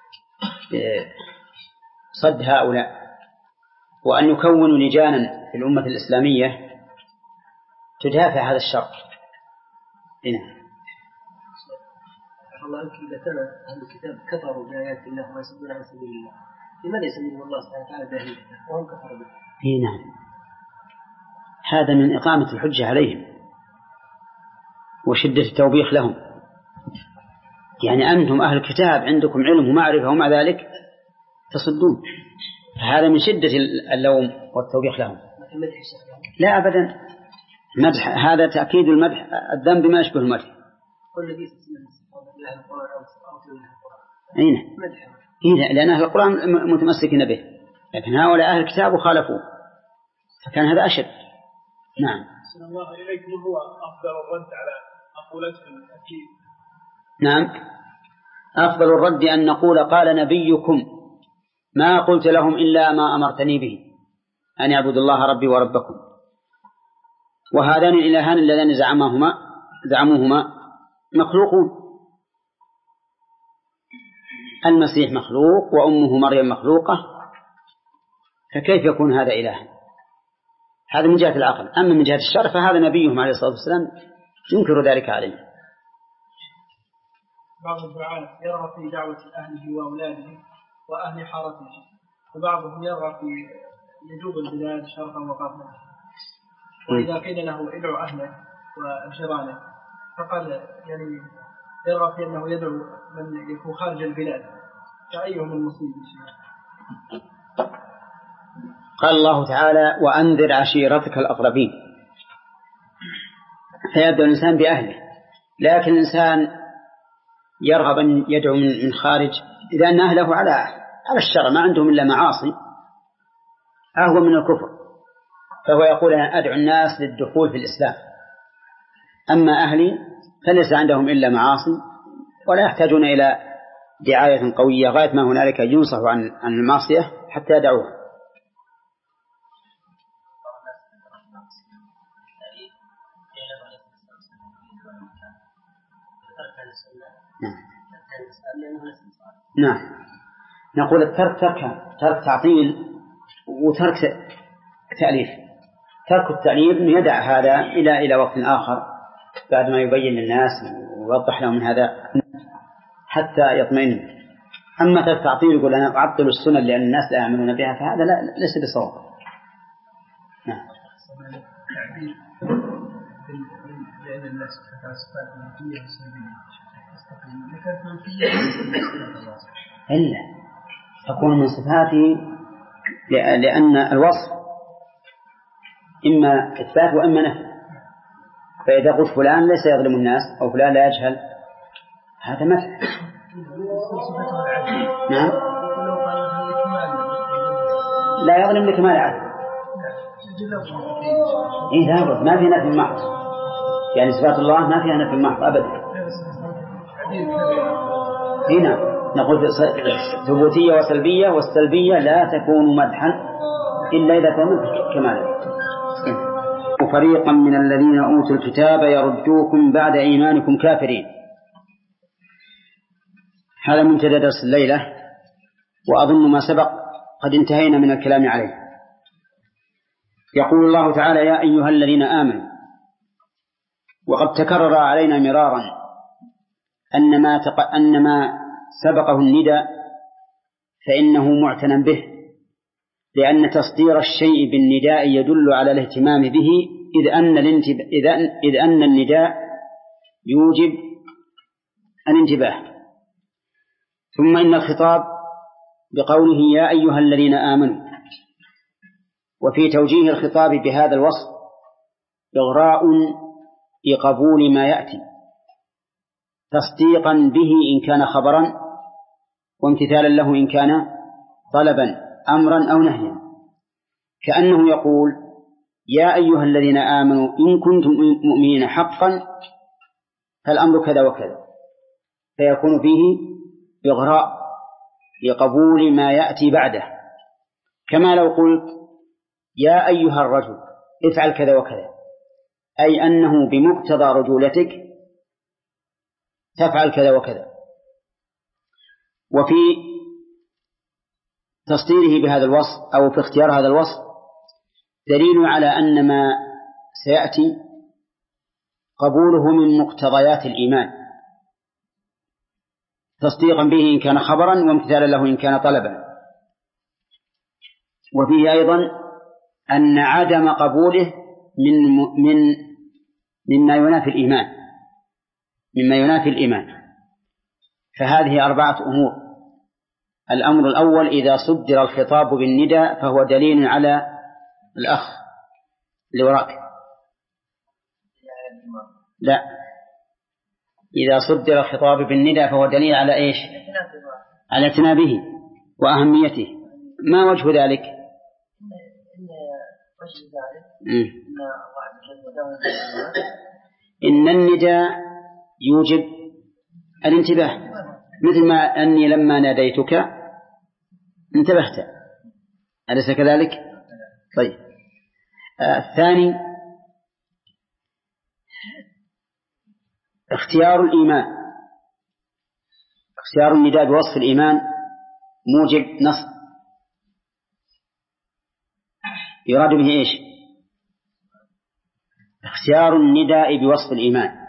صد هؤلاء، وأن يكونوا لجانا في الأمة الإسلامية تدافع هذا الشر. هنا الله أنك إذا كان أهل الكتاب كفروا بآيات الله وما يصدون عن سبيل الله، لماذا يسميهم الله سبحانه وتعالى جاهلين وهم كفروا به؟ نعم، هذا من إقامة الحجة عليهم وشدة التوبيخ لهم. يعني أنتم أهل الكتاب عندكم علم ومعرفة ومع ذلك تصدون، فهذا من شدة اللوم والتوبيخ لهم. لا أبدا، مدح هذا تأكيد المدح، الذنب ما يشبه المدح. أين؟ إيه، لأن أهل القرآن متمسكين به، لكن هؤلاء أهل الكتاب وخالفوه، فكان هذا أشد. نعم. صلى الله عليك، من هو أفضل الرد على مقولتهم الأكيد؟ نعم، أفضل الرد أن نقول قال نبيكم ما قلت لهم إلا ما أمرتني به، أن يعبدوا الله ربي وربكم. وهذان الإلهان اللذان زعمهما زعموهما مخلوقون، المسيح مخلوق وأمه مريم مخلوقة، فكيف يكون هذا إله؟ هذا من جهة العقل. أما من جهة الشرع فهذا نبيهم عليه الصلاة والسلام ينكر ذلك عليه. بعض الدعاة يرغب في دعوة أهله وأولاده وأهل حارته، وبعضهم يرغب في يجوب البلاد شرقا وغربا، وإذا قيل له ادعو أهله وجيرانه فقال يعني يرغب في أنه يدعو من يكون خارج البلاد، فأيهم المصيب؟ قال الله تعالى وأنذر عشيرتك الأقربين، فيبدأ الإنسان بأهله، لكن الإنسان يرغب أن يدعو من خارج إذا أن أهله على على الشر ما عندهم إلا معاصي أهو من الكفر، فهو يقول أنا أدعو الناس للدخول في الإسلام. أما أهلي فليس عندهم إلا معاصي ولا يحتاجون إلى دعاية قوية، غاية ما هنالك ينصح عن عن المعصية حتى يدعوها. نعم، نقول الترك ترك ترك تعطيل وترك تأليف. ترك التأليف أن يدع هذا إلى إلى وقت آخر بعد ما يبين للناس ويوضح لهم من هذا حتى يطمئن. أما ترك تعطيل يقول أنا أعطل السنن لأن الناس لا يعملون بها، فهذا لا ليس بصواب. نعم. لأن الناس صفات منفية وسلبية إلا تكون من صفاته، لأن الوصف إما إثبات وإما نفي، فإذا قلت فلان ليس يظلم الناس أو فلان لا يجهل هذا مدح. نعم، لا يظلم لكمال عدل. إيه لا، ما في نفي محض، يعني صفات الله ما فيها نفي محض أبدا. هنا نقول ثبوتية وسلبية، والسلبية لا تكون مدحا إلا إذا كانت كمالا. وفريقا من الذين أوتوا الكتاب يردوكم بعد إيمانكم كافرين. هذا منتدى درس الليلة، وأظن ما سبق قد انتهينا من الكلام عليه. يقول الله تعالى يا أيها الذين آمنوا، وقد تكرر علينا مرارا أن ما, تق... أن ما سبقه النداء فإنه معتنى به، لأن تصدير الشيء بالنداء يدل على الاهتمام به، إذ أن, الانتب... إذ أن... إذ أن النداء يوجب الانتباه. ثم إن الخطاب بقوله يا أيها الذين آمنوا، وفي توجيه الخطاب بهذا الوصف إغراء بقبول ما يأتي، تصديقا به إن كان خبرا، وامتثالا له إن كان طلبا أمرا أو نهيا، كأنه يقول يا أيها الذين آمنوا إن كنتم مؤمنين حقا فالأمر كذا وكذا، فيكون فيه إغراء لقبول ما يأتي بعده، كما لو قلت يا أيها الرجل افعل كذا وكذا، أي أنه بمقتضى رجولتك تفعل كذا وكذا. وفي تصديره بهذا الوصف أو في اختيار هذا الوصف دليل على أن ما سيأتي قبوله من مقتضيات الإيمان، تصديقا به إن كان خبرا وامتثالا له إن كان طلبا. وفيه أيضا أن عدم قبوله من من مما ينافي الإيمان مما ينافي الإيمان فهذه أربعة أمور. الأمر الأول إذا صدر الخطاب بالندى فهو دليل على الأخ اللي وراك، لا، إذا صدر الخطاب بالندى فهو دليل على إيش؟ على اعتنابه وأهميته. ما وجه ذلك؟ إن الندى يوجب الانتباه، مثل ما أني لما ناديتك انتبهت، أليس كذلك؟ طيب. آه الثاني اختيار الإيمان، اختيار النداء بوصف الإيمان موجب نصب، يراد به إيش؟ اختيار النداء بوصف الإيمان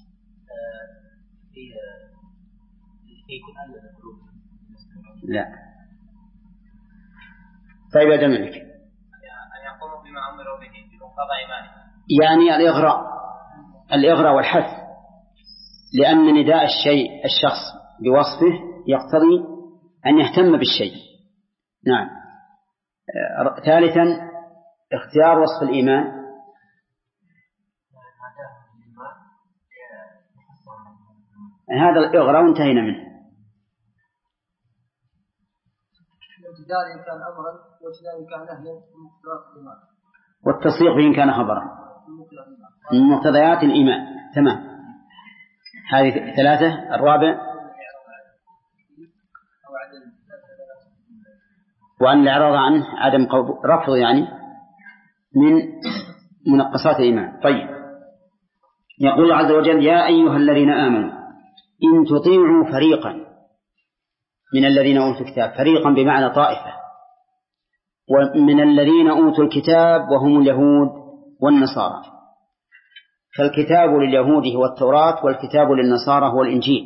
لا. طيب يا جميلك أن يقوموا بما أمروا به بمقتضى إيمانه، يعني الإغراء الإغراء والحث، لأن نداء الشيء الشخص بوصفه يقتضي أن يهتم بالشيء. نعم. ثالثا اختيار وصف الإيمان هذا الإغراء وانتهينا منه. والتصديق به إن كان خبرا من مقتضيات الإيمان. تمام. هذه ثلاثة. الرابع وأن الإعراض عنه عدم رفض، يعني من منقصات الإيمان. طيب. يقول الله عز وجل يا أيها الذين آمنوا إن تطيعوا فريقا من الذين أوتوا الكتاب، فريقا بمعنى طائفة، ومن الذين أوتوا الكتاب وهم اليهود والنصارى، فالكتاب لليهود هو التوراة والكتاب للنصارى هو الإنجيل.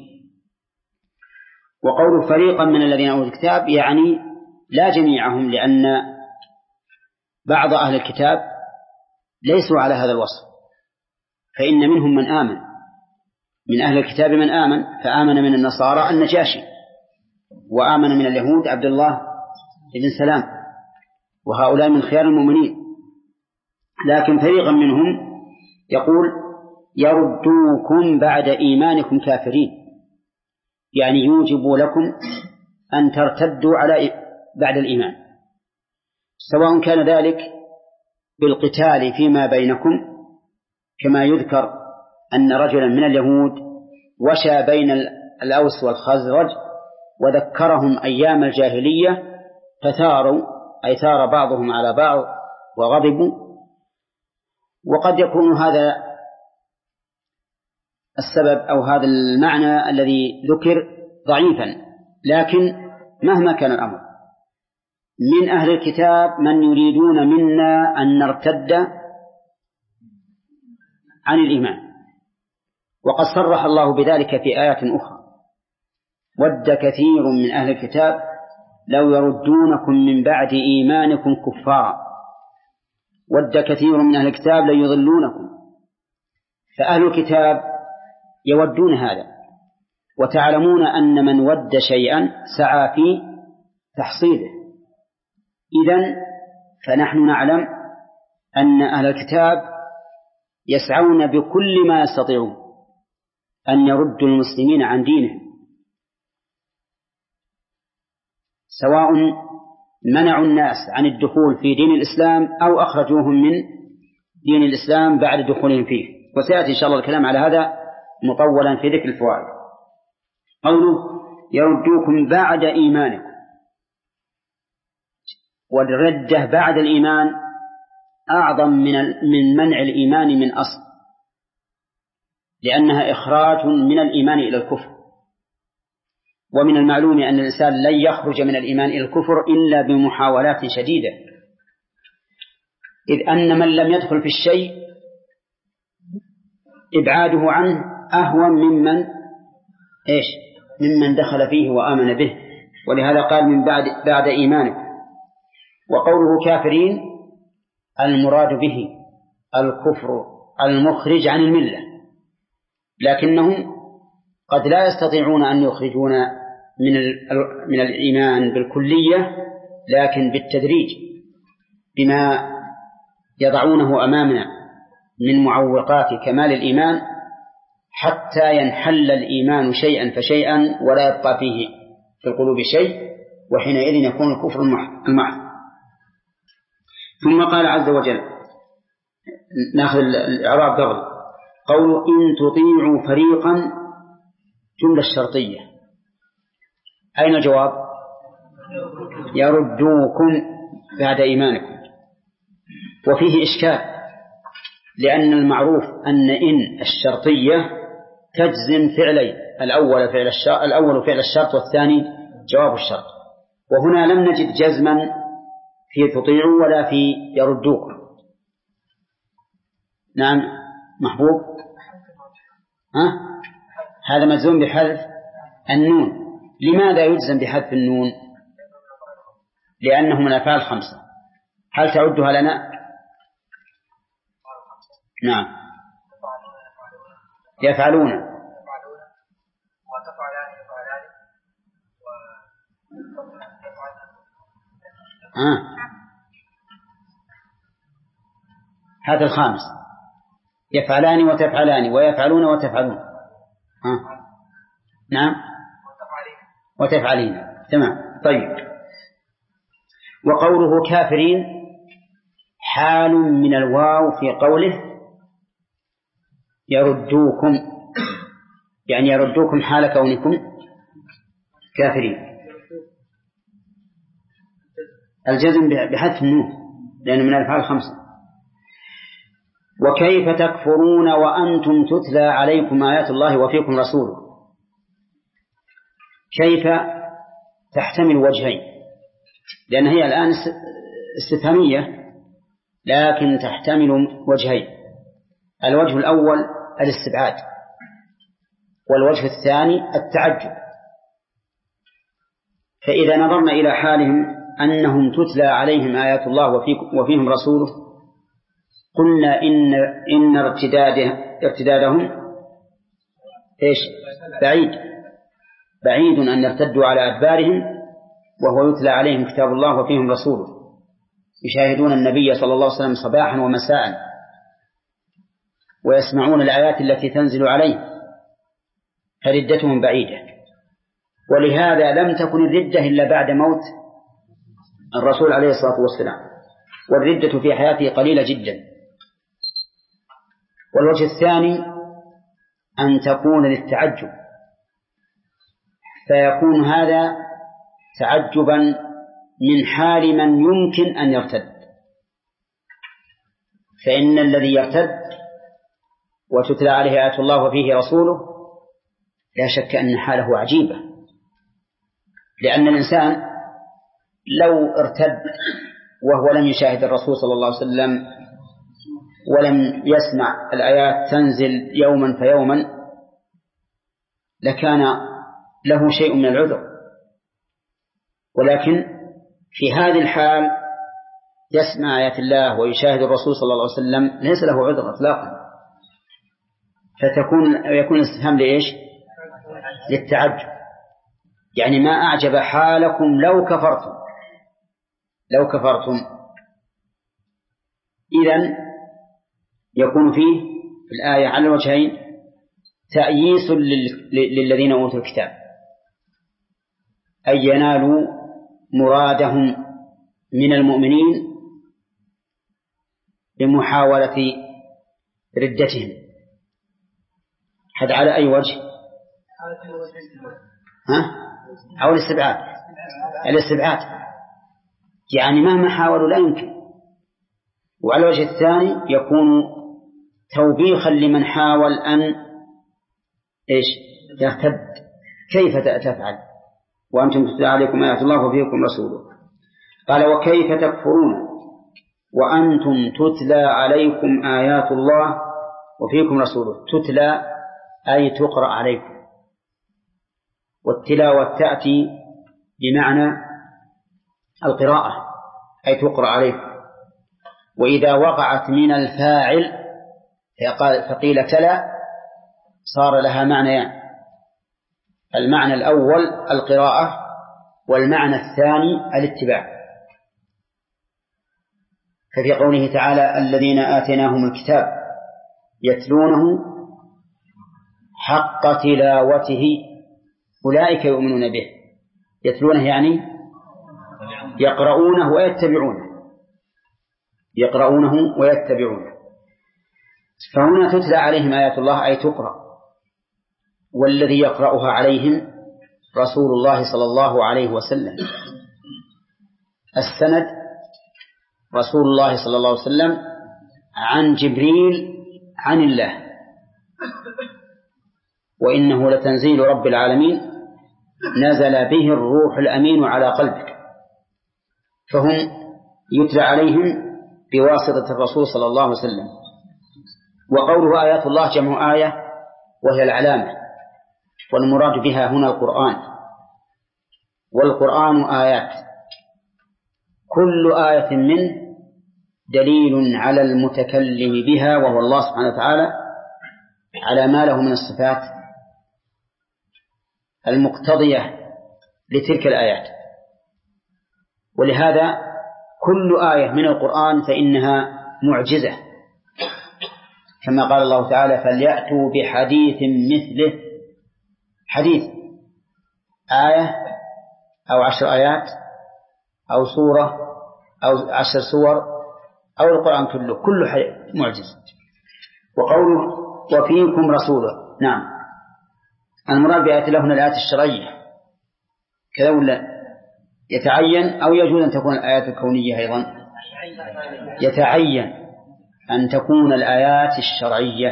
وقول فريقا من الذين أوتوا الكتاب يعني لا جميعهم، لأن بعض أهل الكتاب ليسوا على هذا الوصف، فإن منهم من آمن من أهل الكتاب من آمن فآمن من النصارى النجاشي، وآمن من اليهود عبد الله بن سلام، وهؤلاء من خيار المؤمنين. لكن فريقا منهم يقول يردوكم بعد إيمانكم كافرين، يعني يوجب لكم أن ترتدوا على بعد الإيمان، سواء كان ذلك بالقتال فيما بينكم، كما يذكر أن رجلا من اليهود وشى بين الأوس والخزرج وذكرهم أيام الجاهلية فثاروا، أي ثار بعضهم على بعض وغضبوا. وقد يكون هذا السبب أو هذا المعنى الذي ذكر ضعيفا، لكن مهما كان الأمر من أهل الكتاب من يريدون منا أن نرتد عن الإيمان، وقد صرح الله بذلك في آيات أخرى ود كثير من أهل الكتاب لو يردونكم من بعد إيمانكم كفارا، ود كثير من أهل الكتاب لن يضلونكم. فأهل الكتاب يودون هذا، وتعلمون أن من ود شيئا سعى في تحصيله. إذن فنحن نعلم أن أهل الكتاب يسعون بكل ما يستطيعون أن يردوا المسلمين عن دينهم، سواء منعوا الناس عن الدخول في دين الإسلام أو أخرجوهم من دين الإسلام بعد دخولهم فيه. وسيأتي إن شاء الله الكلام على هذا مطولا في ذكر الفوائد. قوله يردوكم بعد إيمانكم. والردة بعد الإيمان أعظم من من منع الإيمان من أصل، لأنها إخراج من الإيمان إلى الكفر. ومن المعلوم أن الإنسان لن يخرج من الإيمان إلى الكفر إلا بمحاولات شديدة، إذ أن من لم يدخل في الشيء إبعاده عنه أهون ممن إيش ممن دخل فيه وآمن به. ولهذا قال من بعد بعد إيمانه. وقوله كافرين المراد به الكفر المخرج عن الملة، لكنهم قد لا يستطيعون أن يخرجون من من الإيمان بالكلية، لكن بالتدريج بما يضعونه أمامنا من معوقات كمال الإيمان حتى ينحل الإيمان شيئا فشيئا ولا يبقى فيه في القلوب شيء، وحينئذ يكون الكفر المحض. ثم قال عز وجل، نأخذ الإعراب قبل قوله إن تطيعوا فريقا جملة الشرطية، أين الجواب؟ يردوكم بعد إيمانكم. وفيه إشكال، لأن المعروف أن إن الشرطية تجزم فعلين، الأول فعل الشرط, الأول فعل الشرط والثاني جواب الشرط، وهنا لم نجد جزما في تطيعوا ولا في يردوكم. نعم محبوب، ها؟ هذا مجزوم بحذف النون. لماذا يجزم بحذف النون؟ لأنه من الأفعال الخمسة. هل تعدها لنا؟ نعم يفعلون آه. هذا الخامس، يفعلان وتفعلان ويفعلون وتفعلون. آه. نعم وتفعلين. تمام. طيب. وقوله كافرين حال من الواو في قوله يردوكم، يعني يردوكم حال كونكم كافرين. الجزم بحذف النون لأنه من الأفعال الخمسة. وكيف تكفرون وأنتم تتلى عليكم آيات الله وفيكم رسوله. كيف تحتمل وجهين، لأن هي الآن استفهامية لكن تحتمل وجهين. الوجه الأول الاستبعاد، والوجه الثاني التعجب. فإذا نظرنا إلى حالهم أنهم تتلى عليهم آيات الله وفيهم رسوله، قلنا إن إن ارتدادهم إيش بعيد بعيد أن يرتدوا على أدبارهم وهو يتلى عليهم كتاب الله وفيهم رسوله، يشاهدون النبي صلى الله عليه وسلم صباحا ومساء ويسمعون الآيات التي تنزل عليه، فردتهم بعيدة. ولهذا لم تكن الردة إلا بعد موت الرسول عليه الصلاة والسلام، والردة في حياته قليلة جدا. والوجه الثاني أن تكون للتعجب، فيكون هذا تعجبا من حال من يمكن أن يرتد. فإن الذي يرتد وتتلى عليه آيات الله وفيه رسوله لا شك أن حاله عجيبة، لأن الإنسان لو ارتد وهو لم يشاهد الرسول صلى الله عليه وسلم ولم يسمع الآيات تنزل يوما فيوما لكان له شيء من العذر، ولكن في هذه الحال يسمع آيات الله ويشاهد الرسول صلى الله عليه وسلم ليس له عذر إطلاقا، فتكون يكون الاستفهام لإيش؟ للتعجب. يعني ما أعجب حالكم لو كفرتم لو كفرتم إذن يكون فيه في الآية على الوجهين تأييس للذين أوتوا الكتاب، أن ينالوا مرادهم من المؤمنين بمحاولة ردتهم. هذا على أي وجه؟ ها؟ أو الاستبعاد الاستبعاد يعني مهما حاولوا لا يمكن. وعلى الوجه الثاني يكون توبيخا لمن حاول أن إيش يهتد، كيف تفعل وأنتم تتلى عليكم آيات الله وفيكم رسوله. قال وكيف تكفرون وأنتم تتلى عليكم آيات الله وفيكم رسوله. تتلى أي تقرأ عليكم، والتلاوة تأتي بمعنى القراءة أي تقرأ عليكم. وإذا وقعت من الفاعل فقيل تلا صار لها معنيان، المعنى الأول القراءة والمعنى الثاني الاتباع. ففي قوله تعالى الذين آتيناهم الكتاب يتلونه حق تلاوته أولئك يؤمنون به. يتلونه يعني يقرؤونه ويتبعونه، يقرؤونه ويتبعونه. فهنا تتلى عليهم آيات الله أي تقرأ، والذي يقرأها عليهم رسول الله صلى الله عليه وسلم. السند رسول الله صلى الله عليه وسلم عن جبريل عن الله، وإنه لتنزيل رب العالمين نزل به الروح الأمين على قلبك. فهم يتلى عليهم بواسطة الرسول صلى الله عليه وسلم. وقوله آيات الله جمع آية وهي العلامة، والمراد بها هنا القرآن. والقرآن آيات، كل آية منه دليل على المتكلم بها وهو الله سبحانه وتعالى على ما له من الصفات المقتضية لتلك الآيات. ولهذا كل آية من القرآن فإنها معجزة، كما قال الله تعالى فليأتوا بحديث مثله. حديث آية أو عشر آيات أو سورة أو عشر سور أو القرآن كله، كله معجز. وقوله وفيكم رسوله، نعم المراد بآيات الله هنا الآيات الشرعية كذا ولا يتعين أو يجوز أن تكون الآيات الكونية أيضا؟ يتعين أن تكون الآيات الشرعية،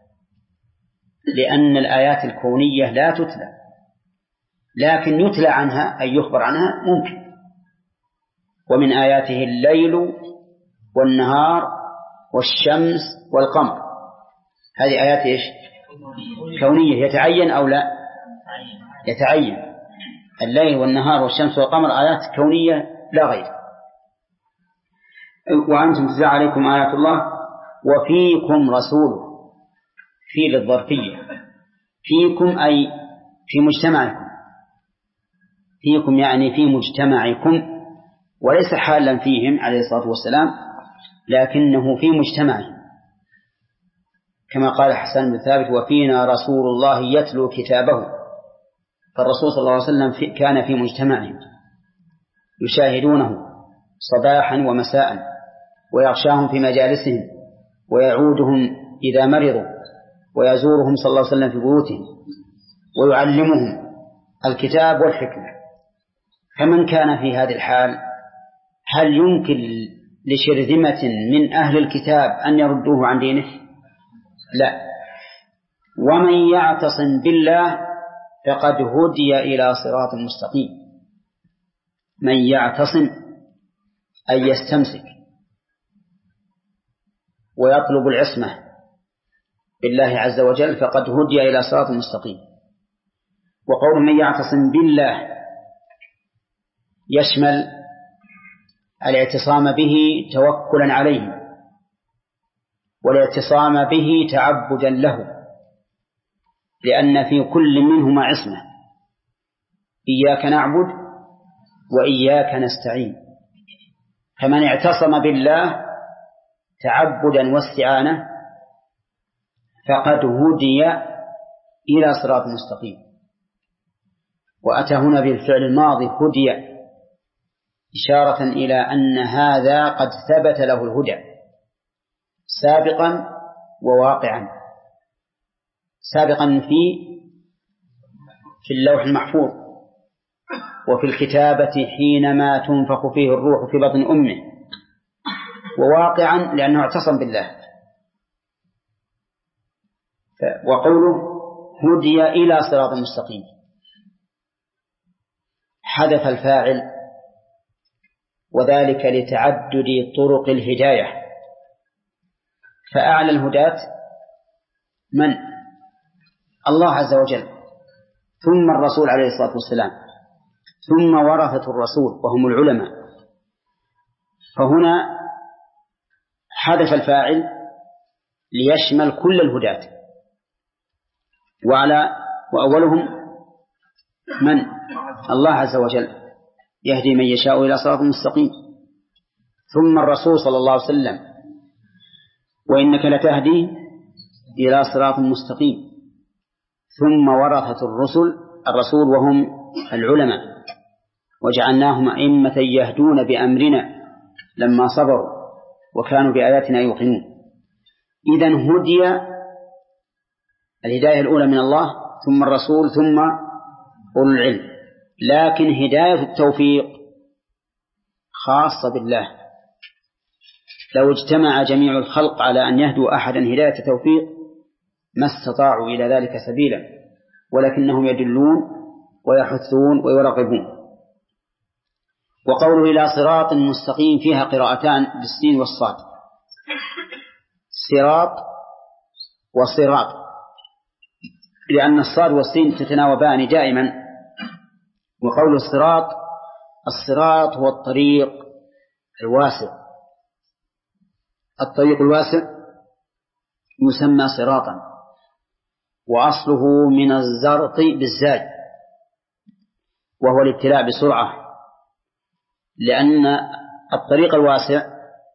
لأن الآيات الكونية لا تتلى، لكن يتلى عنها أي يخبر عنها ممكن. ومن آياته الليل والنهار والشمس والقمر، هذه آيات إيش؟ كونية. يتعين أو لا؟ يتعين. الليل والنهار والشمس والقمر آيات كونية لا غير. وأنتم تتلى عليكم آيات الله وفيكم رسوله، في للظرفية. فيكم أي في مجتمعكم، فيكم يعني في مجتمعكم، وليس حالا فيهم عليه الصلاة والسلام، لكنه في مجتمعهم، كما قال حسان بن ثابت وفينا رسول الله يتلو كتابه. فالرسول صلى الله عليه وسلم كان في مجتمعهم يشاهدونه صباحا ومساء، ويغشاهم في مجالسهم، ويعودهم إذا مرضوا، ويزورهم صلى الله عليه وسلم في بيوتهم، ويعلمهم الكتاب والحكمة. فمن كان في هذه الحال هل يمكن لشرذمة من أهل الكتاب أن يردوه عن دينه؟ لا. ومن يعتصم بالله فقد هدي إلى صراط مستقيم. من يعتصم أي يستمسك ويطلب العصمة بالله عز وجل فقد هدي إلى صراط مستقيم. وقول من يعتصم بالله يشمل الاعتصام به توكلا عليه، والاعتصام به تعبدا له، لأن في كل منهما عصمة. إياك نعبد وإياك نستعين. فمن اعتصم بالله تعبدا واستعانة فقد هدي إلى صراط مستقيم. وأتى هنا بالفعل الماضي هدي إشارة إلى أن هذا قد ثبت له الهدى سابقا وواقعا. سابقا في في اللوح المحفوظ وفي الكتابة حينما تنفخ فيه الروح في بطن أمه، وواقعا لأنه اعتصم بالله. وقوله هدي إلى صراط مستقيم، حذف الفاعل، وذلك لتعدد طرق الهداية، فأعلى الهداة من؟ الله عز وجل، ثم الرسول عليه الصلاة والسلام، ثم ورثة الرسول وهم العلماء. فهنا حذف الفاعل ليشمل كل الهداة، وعلى وأولهم من؟ الله عز وجل يهدي من يشاء إلى صراط مستقيم، ثم الرسول صلى الله عليه وسلم وإنك لتهدي إلى صراط مستقيم، ثم ورثة الرسل الرسول وهم العلماء، وجعلناهم أئمة يهدون بأمرنا لما صبروا وكانوا بآياتنا يوقنون. إذن هدي الهداية الأولى من الله، ثم الرسول، ثم أولو العلم. لكن هداية التوفيق خاصة بالله، لو اجتمع جميع الخلق على أن يهدوا أحدا هداية توفيق ما استطاعوا إلى ذلك سبيلا، ولكنهم يدلون ويحثون ويرغبون. وقوله إلى صراط مستقيم فيها قراءتان بالسين والصاد، صراط وصراط، لأن الصاد والسين تتناوبان دائما. وقول الصراط، الصراط هو الطريق الواسع، الطريق الواسع يسمى صراطا، وأصله من الزرط بالزاي، وهو الابتلاء بسرعة، لأن الطريق الواسع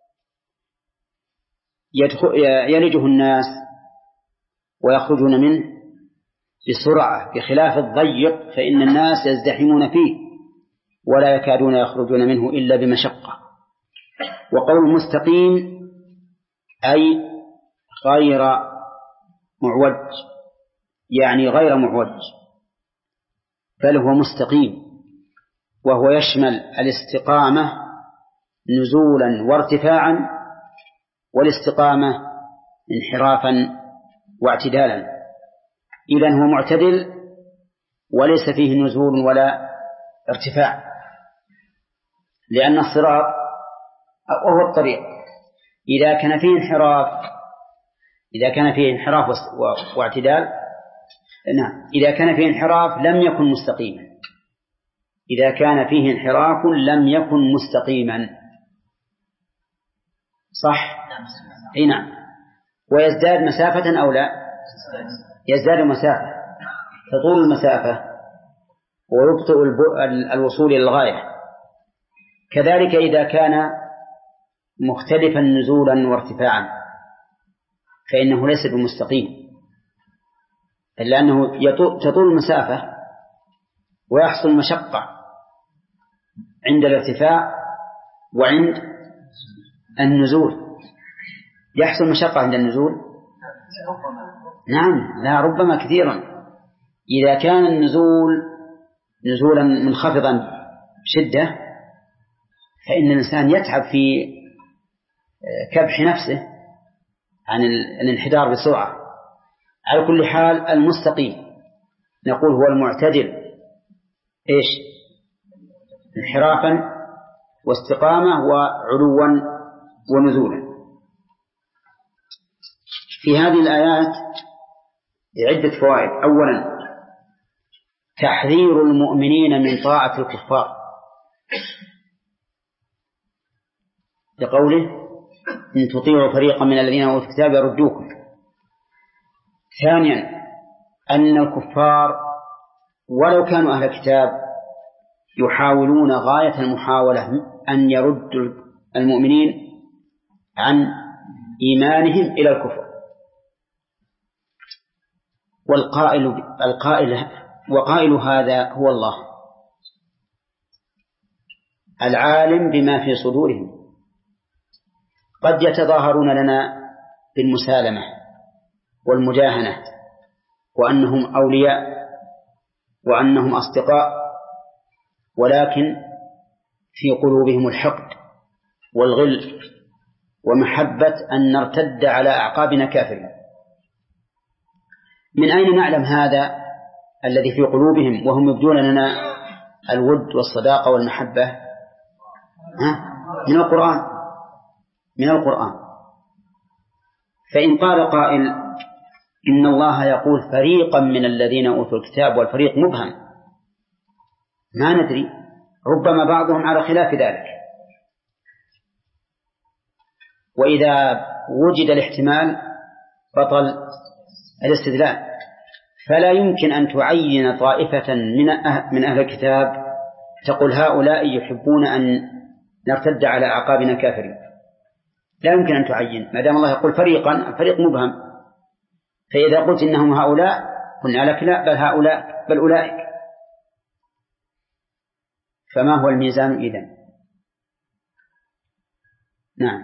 يلجه الناس ويخرجون منه بسرعة، بخلاف الضيق فإن الناس يزدحمون فيه ولا يكادون يخرجون منه إلا بمشقة. وقول مستقيم أي غير معوج، يعني غير معوج، بل هو مستقيم، وهو يشمل الاستقامة نزولا وارتفاعا، والاستقامة انحرافا واعتدالا. إذن هو معتدل وليس فيه نزول ولا ارتفاع، لأن الصراط وهو الطريق إذا كان فيه انحراف إذا كان فيه انحراف واعتدال نعم إذا كان فيه انحراف لم يكن مستقيما، إذا كان فيه انحراف لم يكن مستقيما، صح؟ أي نعم. ويزداد مسافة أو لا؟ يزداد مسافة، تطول المسافة ويبطئ الوصول إلى الغاية. كذلك إذا كان مختلفا نزولا وارتفاعا فإنه ليس بمستقيم، لأنه تطول المسافة ويحصل مشقة عند الارتفاع وعند النزول. يحصل مشقة عند النزول، نعم، لا ربما كثيرا. إذا كان النزول نزولا منخفضا بشدة فإن الإنسان يتعب في كبح نفسه عن الانحدار بسرعة. على كل حال المستقيم نقول هو المعتدل، إيش؟ انحرافا واستقامة وعلوا ونزولا. في هذه الآيات عدة فوائد. أولا تحذير المؤمنين من طاعة الكفار لقوله إن تطيعوا فريقا من الذين أوتوا الكتاب يردوكم. ثانيا أن الكفار ولو كانوا أهل الكتاب يحاولون غاية المحاولة أن يردوا المؤمنين عن إيمانهم إلى الكفر. والقائل القائل وقائل هذا هو الله العالم بما في صدورهم. قد يتظاهرون لنا بالمسالمة والمداهنة وأنهم أولياء وأنهم أصدقاء، ولكن في قلوبهم الحقد والغل ومحبة أن نرتد على أعقابنا كافرين. من أين نعلم هذا الذي في قلوبهم وهم يبدون لنا الود والصداقة والمحبة؟ ها؟ من القرآن من القرآن فإن قال قائل إن الله يقول فريقا من الذين أوتوا الكتاب والفريق مبهم، ما ندري، ربما بعضهم على خلاف ذلك. وإذا وجد الاحتمال بطل الاستدلال، فلا يمكن أن تعين طائفة من من أهل الكتاب تقول هؤلاء يحبون أن نرتد على أعقابنا كافرين، لا يمكن أن تعين ما دام الله يقول فريقا، الفريق مبهم. فإذا قلت إنهم هؤلاء قلنا لك لا، بل هؤلاء بل أولئك. فما هو الميزان إذن؟ نعم.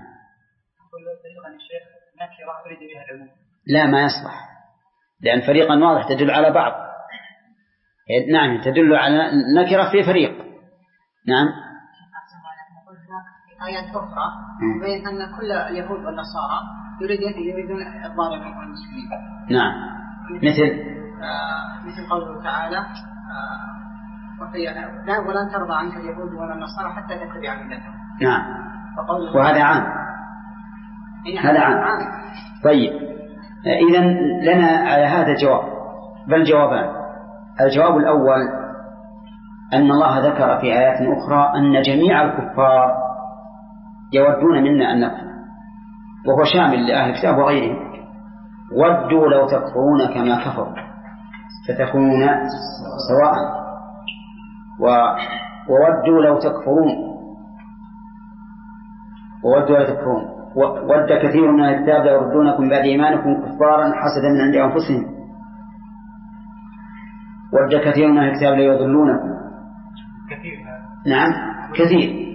لا، ما يصلح، لأن فريقا واضح تدل على بعض. نعم، تدل على نكرة في فريق. نعم. آيات أخرى بين أن كل اليهود والنصارى يريدون يريدون إضرار المسلمين. نعم. مثل آه مثل قوله تعالى آه لا ولن ترضى عنك اليهود ولا النصارى حتى تتبع ملتهم. نعم. وهذا عام. هذا عام. طيب، إذن لنا على هذا جواب، بل جوابان. الجواب الأول أن الله ذكر في آيات أخرى أن جميع الكفار يودون منا أن نكفر، وهو شامل لأهل الكتاب وغيرهم. ودوا لو تكفرون كما كفروا فتكونون سواء، وودوا لو تكفرون وودوا لو تكفرون ود كثير من الكتاب يردونكم بعد إيمانكم كفارا حسدا من عند أنفسهم، ود كثير من الكتاب ليضلونكم. كثير. نعم، كثير.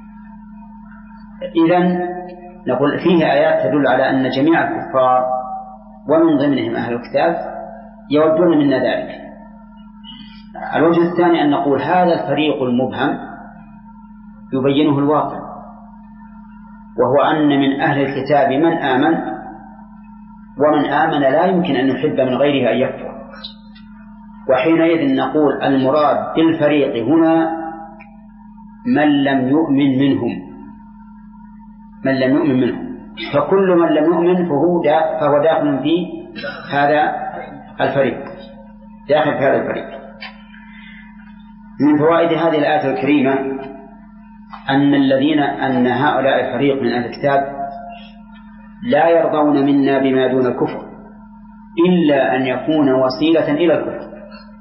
إذن نقول فيه آيات تدل على أن جميع الكفار ومن ضمنهم أهل الكتاب يودون منا ذلك. الوجه الثاني أن نقول هذا الفريق المبهم يبينه الواقع، وهو أن من أهل الكتاب من آمن، ومن آمن لا يمكن أن يحب من غيره أن يكفر. وحينئذ نقول المراد بالفريق هنا من لم يؤمن منهم، من لم يؤمن منهم، فكل من لم يؤمن فهو دا فهو داخل في هذا الفريق، داخل في هذا الفريق. من فوائد هذه الآية الكريمة أن الذين أن هؤلاء الفريق من أهل الكتاب لا يرضون منا بما دون الكفر إلا أن يكون وسيلة إلى الكفر،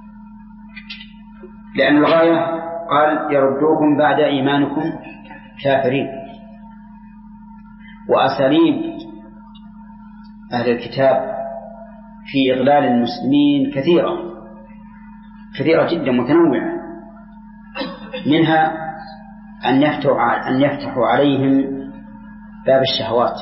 لأن الغاية قال يردوكم بعد إيمانكم كافرين. وأساليب أهل الكتاب في إضلال المسلمين كثيرة كثيرة جدا متنوعة، منها أن يفتحوا أن يفتحوا عليهم باب الشهوات،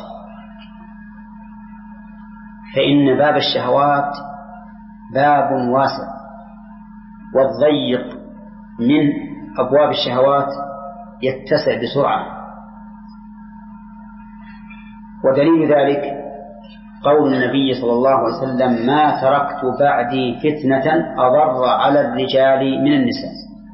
فإن باب الشهوات باب واسع، والضيق من أبواب الشهوات يتسع بسرعة. ودليل ذلك قول النبي صلى الله عليه وسلم ما تركت بعدي فتنة أضر على الرجال من النساء.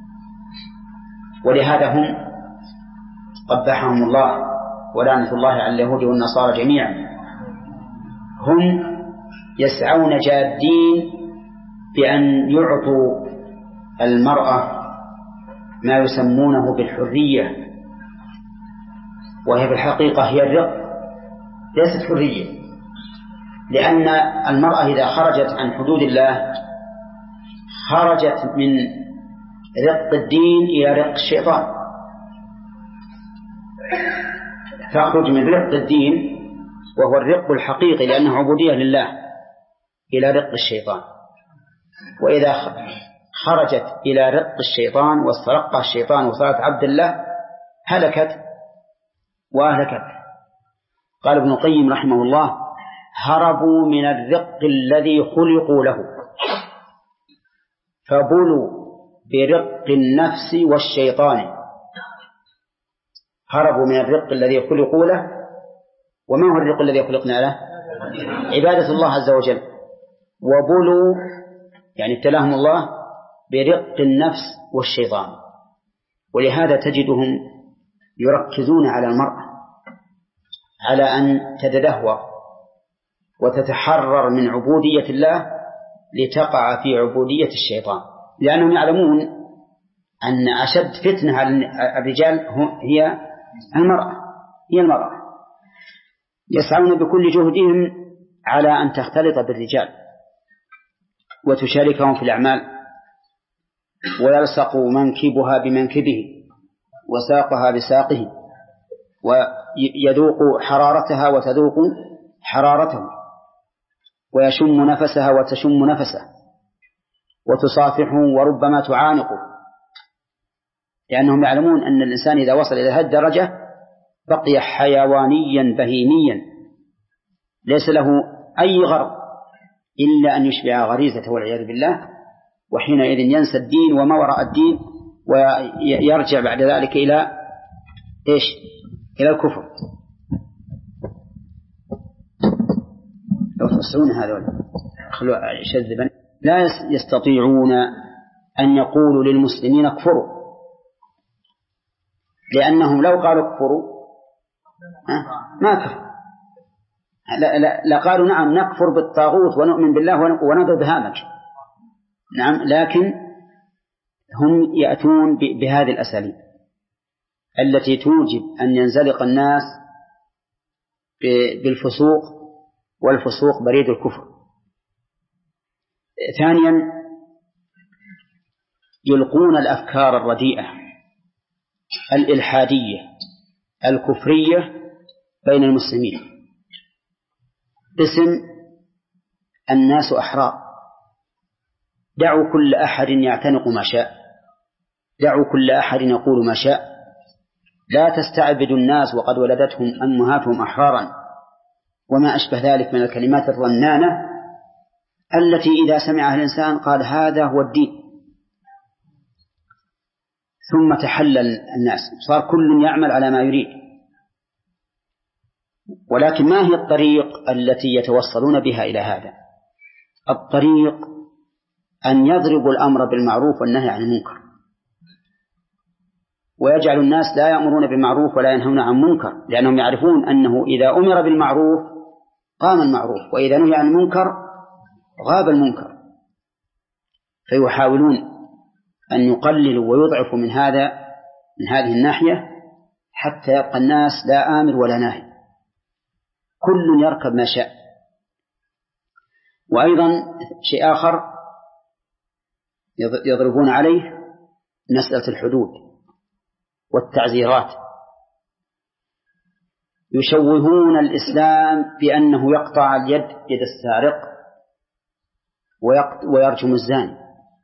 ولهذا هم قبحهم الله ولعنة الله على اليهود والنصارى جميعا، هم يسعون جادين بأن يعطوا المرأة ما يسمونه بالحرية، وهي في الحقيقة هي الرق، ليست حرية، لأن المرأة إذا خرجت عن حدود الله خرجت من رق الدين إلى رق الشيطان، تخرج من رق الدين وهو الرق الحقيقي لأنه عبودية لله إلى رق الشيطان. وإذا خرجت إلى رق الشيطان واسترقها الشيطان وصارت عبد الله هلكت وأهلكت. قال ابن القيم رحمه الله هربوا من الرق الذي خلقوا له فبلوا برق النفس والشيطان، هربوا من الرق الذي خلقوا له. وما هو الرق الذي خلقنا له؟ عبادة الله عز وجل. وبلوا يعني ابتلاهم الله برق النفس والشيطان. ولهذا تجدهم يركزون على المرأة على أن تتدهور وتتحرر من عبودية الله لتقع في عبودية الشيطان، لأنهم يعلمون أن أشد فتنة على الرجال هي المرأة هي المرأة يسعون بكل جهدهم على أن تختلط بالرجال وتشاركهم في الأعمال، ويلصق منكبها بمنكبه وساقها بساقه، ويذوق حرارتها وتذوق حرارته، ويشم نفسها وتشم نفسه، وتصافحه وربما تعانقه، لأنهم يعلمون أن الإنسان إذا وصل إلى هذه الدرجة بقي حيوانيا بهيميا ليس له أي غرض إلا أن يشبع غريزته والعياذ بالله، وحينئذ ينسى الدين وما وراء الدين ويرجع بعد ذلك إلى إيش؟ إلى الكفر. لو تسعون هذول خلوا شذبا لا يستطيعون أن يقولوا للمسلمين اكفروا، لأنهم لو قالوا اكفروا ما كفر، لقالوا نعم نكفر بالطاغوت ونؤمن بالله ونضرب هامك، نعم، لكن هم يأتون بهذه الأساليب التي توجب أن ينزلق الناس بالفسوق، والفسوق بريد الكفر. ثانيا يلقون الأفكار الرديئة الإلحادية الكفرية بين المسلمين باسم الناس أحرار، دعوا كل أحد يعتنق ما شاء، دعوا كل أحد يقول ما شاء، لا تستعبدوا الناس وقد ولدتهم أمهاتهم أحرارا، وما أشبه ذلك من الكلمات الرنانة التي إذا سمعها الإنسان قال هذا هو الدين، ثم تحلل الناس، صار كل يعمل على ما يريد. ولكن ما هي الطريق التي يتوصلون بها إلى هذا؟ الطريق أن يضربوا الأمر بالمعروف والنهي عن المنكر، ويجعل الناس لا يأمرون بالمعروف ولا ينهون عن منكر، لأنهم يعرفون أنه إذا أمر بالمعروف قام المعروف، وإذا نهي عن المنكر غاب المنكر. فيحاولون أن يقللوا ويضعفوا من هذا من هذه الناحية حتى يبقى الناس لا آمر ولا ناهي، كل يركب ما شاء. وأيضا شيء آخر يضربون عليه مسألة الحدود والتعزيرات، يشوهون الإسلام بأنه يقطع اليد يد السارق ويرجم الزاني،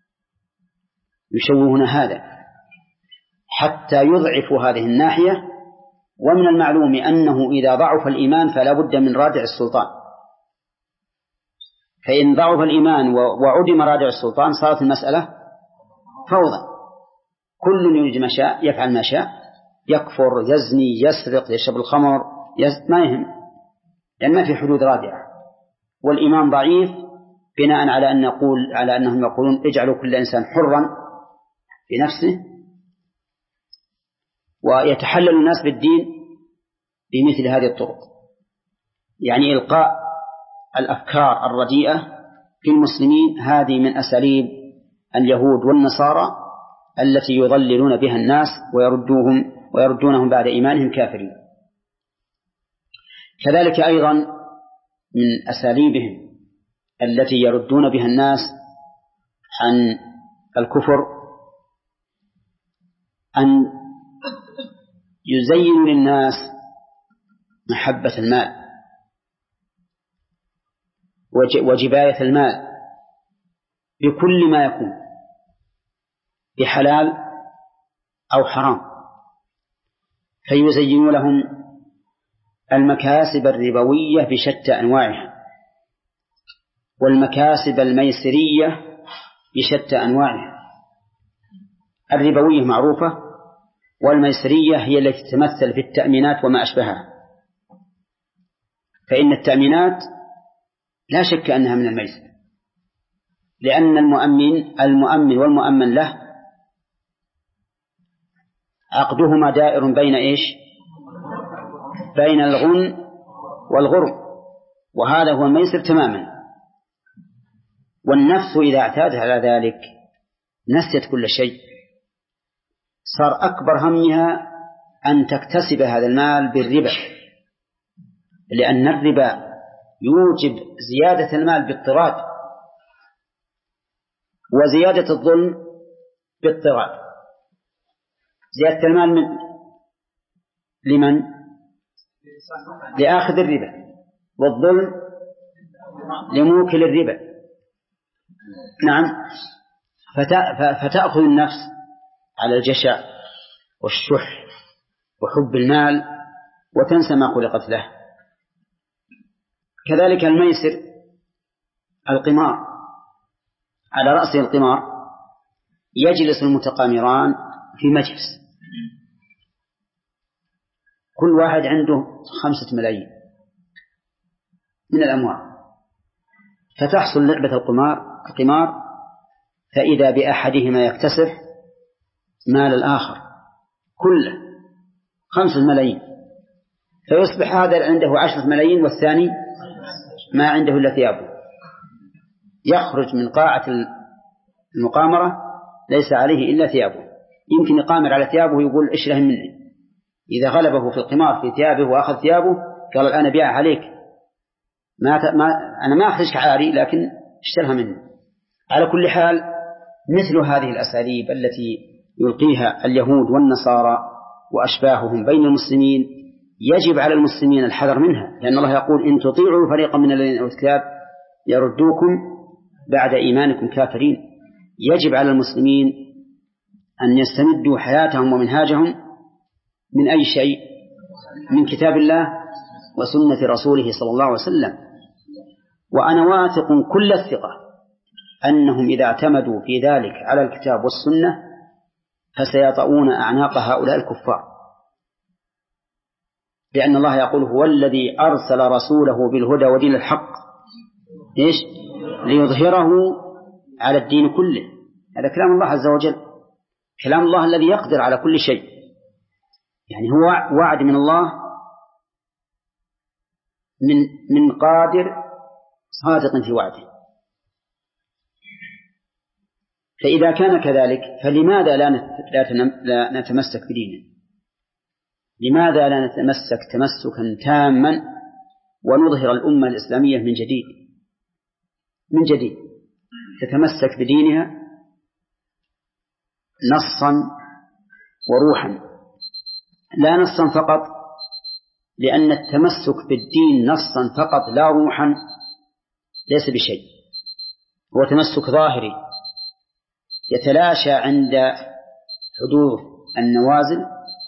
يشوهون هذا حتى يضعفوا هذه الناحية. ومن المعلوم أنه إذا ضعف الإيمان فلا بد من رادع السلطان، فإن ضعف الإيمان وعدم رادع السلطان صارت المسألة فوضى، كل يريد ما شاء يفعل ما شاء، يكفر يزني يسرق يشرب الخمر يز... ما يهم، لأن ما في حدود رادعة. والإيمان ضعيف بناء على أن نقول على أنهم يقولون اجعلوا كل إنسان حرا في نفسه، ويتحلل الناس بالدين بمثل هذه الطرق، يعني إلقاء الأفكار الرديئة في المسلمين. هذه من أساليب اليهود والنصارى التي يضللون بها الناس ويردوهم ويردونهم بعد إيمانهم كافرين. كذلك أيضا من أساليبهم التي يردون بها الناس عن الكفر أن يزين للناس محبة المال وجباية المال بكل ما يكون، بحلال أو حرام، فيزين لهم المكاسب الربوية بشتى أنواعها والمكاسب الميسرية بشتى أنواعها، الربوية معروفة، والميسرية هي التي تتمثل في التأمينات وما أشبهها. فإن التأمينات لا شك أنها من الميسر، لأن المؤمن المؤمن والمؤمن له عقدهما دائر بين إيش؟ بين الغن والغرم، وهذا هو الميسر تماما. والنفس إذا اعتادت على ذلك نسيت كل شيء، صار أكبر همها أن تكتسب هذا المال بالربا، لأن الربا يوجب زيادة المال باضطراد، وزيادة الظلم باضطراد. زيادة المال من لمن؟ لآخذ الربا، والظلم لموكل الربا. نعم. فتأخذ النفس على الجشع والشح وحب المال وتنسى ما خلقت له. كذلك الميسر القمار، على رأس القمار يجلس المتقامران في مجلس، كل واحد عنده خمسة ملايين من الأموال، فتحصل لعبة القمار القمار فإذا بأحدهما يكتسح مال الآخر كله خمسة ملايين، فيصبح هذا عنده عشرة ملايين والثاني ما عنده إلا ثيابه. يخرج من قاعة المقامرة ليس عليه إلا ثيابه، يمكن يقامر على ثيابه ويقول اشره مني. إذا غلبه في القمار في ثيابه وأخذ ثيابه قال الآن بيع عليك، ما ت... ما... أنا ما أخرجك عاري لكن اشترها مني. على كل حال مثل هذه الأساليب التي يلقيها اليهود والنصارى وأشباههم بين المسلمين يجب على المسلمين الحذر منها، لأن الله يقول إن تطيعوا فريقا من الذين أوتوا الكتاب يردوكم بعد إيمانكم كافرين. يجب على المسلمين أن يستمدوا حياتهم ومنهاجهم من أي شيء؟ من كتاب الله وسنة رسوله صلى الله عليه وسلم. وأنا واثق كل الثقة أنهم إذا اعتمدوا في ذلك على الكتاب والسنة فسيطؤون أعناق هؤلاء الكفار، لأن الله يقول هو الذي أرسل رسوله بالهدى ودين الحق إيش؟ ليظهره على الدين كله. هذا كلام الله عز وجل، كلام الله الذي يقدر على كل شيء، يعني هو وعد من الله من من قادر صادق في وعده. فإذا كان كذلك فلماذا لا لا نتمسك بدينه؟ لماذا لا نتمسك تمسكا تاما ونظهر الأمة الإسلامية من جديد من جديد تتمسك بدينها نصا وروحا، لا نصا فقط، لأن التمسك بالدين نصا فقط لا روحا ليس بشيء، هو تمسك ظاهري يتلاشى عند حدوث النوازل.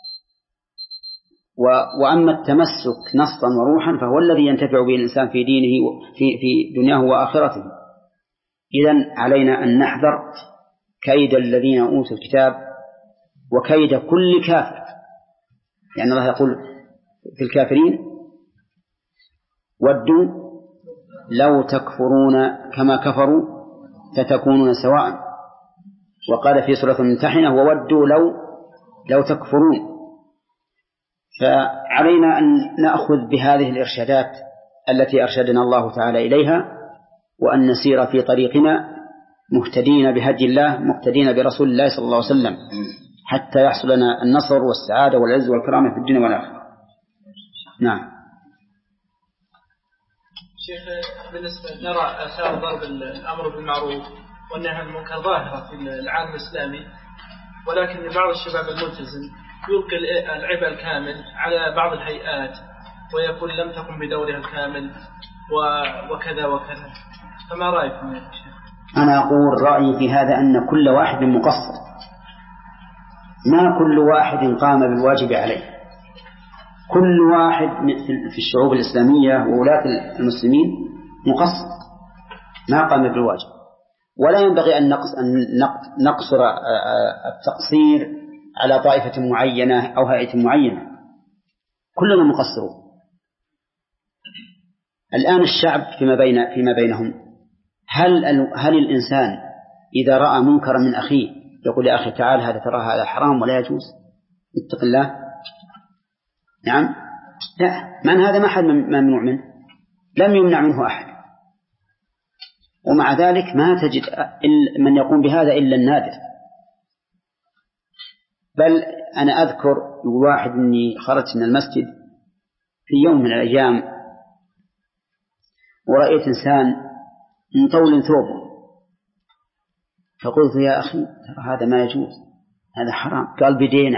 وأما التمسك نصا وروحا فهو الذي ينتفع به الإنسان في دينه في في دنياه وآخرته. إذن علينا أن نحذر كيد الذين أوتوا الكتاب وكيد كل كافر، يعني الله يقول في الكافرين ودوا لو تكفرون كما كفروا فتكونون سواء، وقال في سورة الممتحنة وودوا لو لو تكفرون. فعلينا أن نأخذ بهذه الإرشادات التي أرشدنا الله تعالى إليها، وأن نسير في طريقنا مهتدين بهدي الله مقتدين برسول الله صلى الله عليه وسلم حتى يحصل لنا النصر والسعادة والعز والكرامة في الدنيا والآخرة. نعم. شيخ، بالنسبة نرى آثار ضرب الأمر بالمعروف والنهي عن المنكر ظاهرة في العالم الإسلامي، ولكن بعض الشباب الملتزم يلقي العبء الكامل على بعض الهيئات ويقول لم تقم بدورها الكامل وكذا وكذا، فما رأيكم يا شيخ؟ أنا أقول رأيي في هذا أن كل واحد مقصر، ما كل واحد قام بالواجب عليه. كل واحد في الشعوب الإسلامية وولاة المسلمين مقصر ما قام بالواجب، ولا ينبغي أن نقصر التقصير على طائفة معينة أو هيئة معينة، كلنا مقصرون. الآن الشعب فيما بين فيما بينهم، هل هل الإنسان إذا رأى منكرا من أخيه يقول يا أخي تعال هذا ترى هذا حرام ولا يجوز اتق الله؟ نعم، لا، من هذا ما حد ممنوع منه، لم يمنع منه أحد، ومع ذلك ما تجد من يقوم بهذا إلا النادر. بل أنا أذكر واحد مني خرجت من المسجد في يوم من الأيام ورأيت إنسان من طول ثوبه، فقلت يا أخي هذا ما يجوز، هذا حرام. قال بدينا.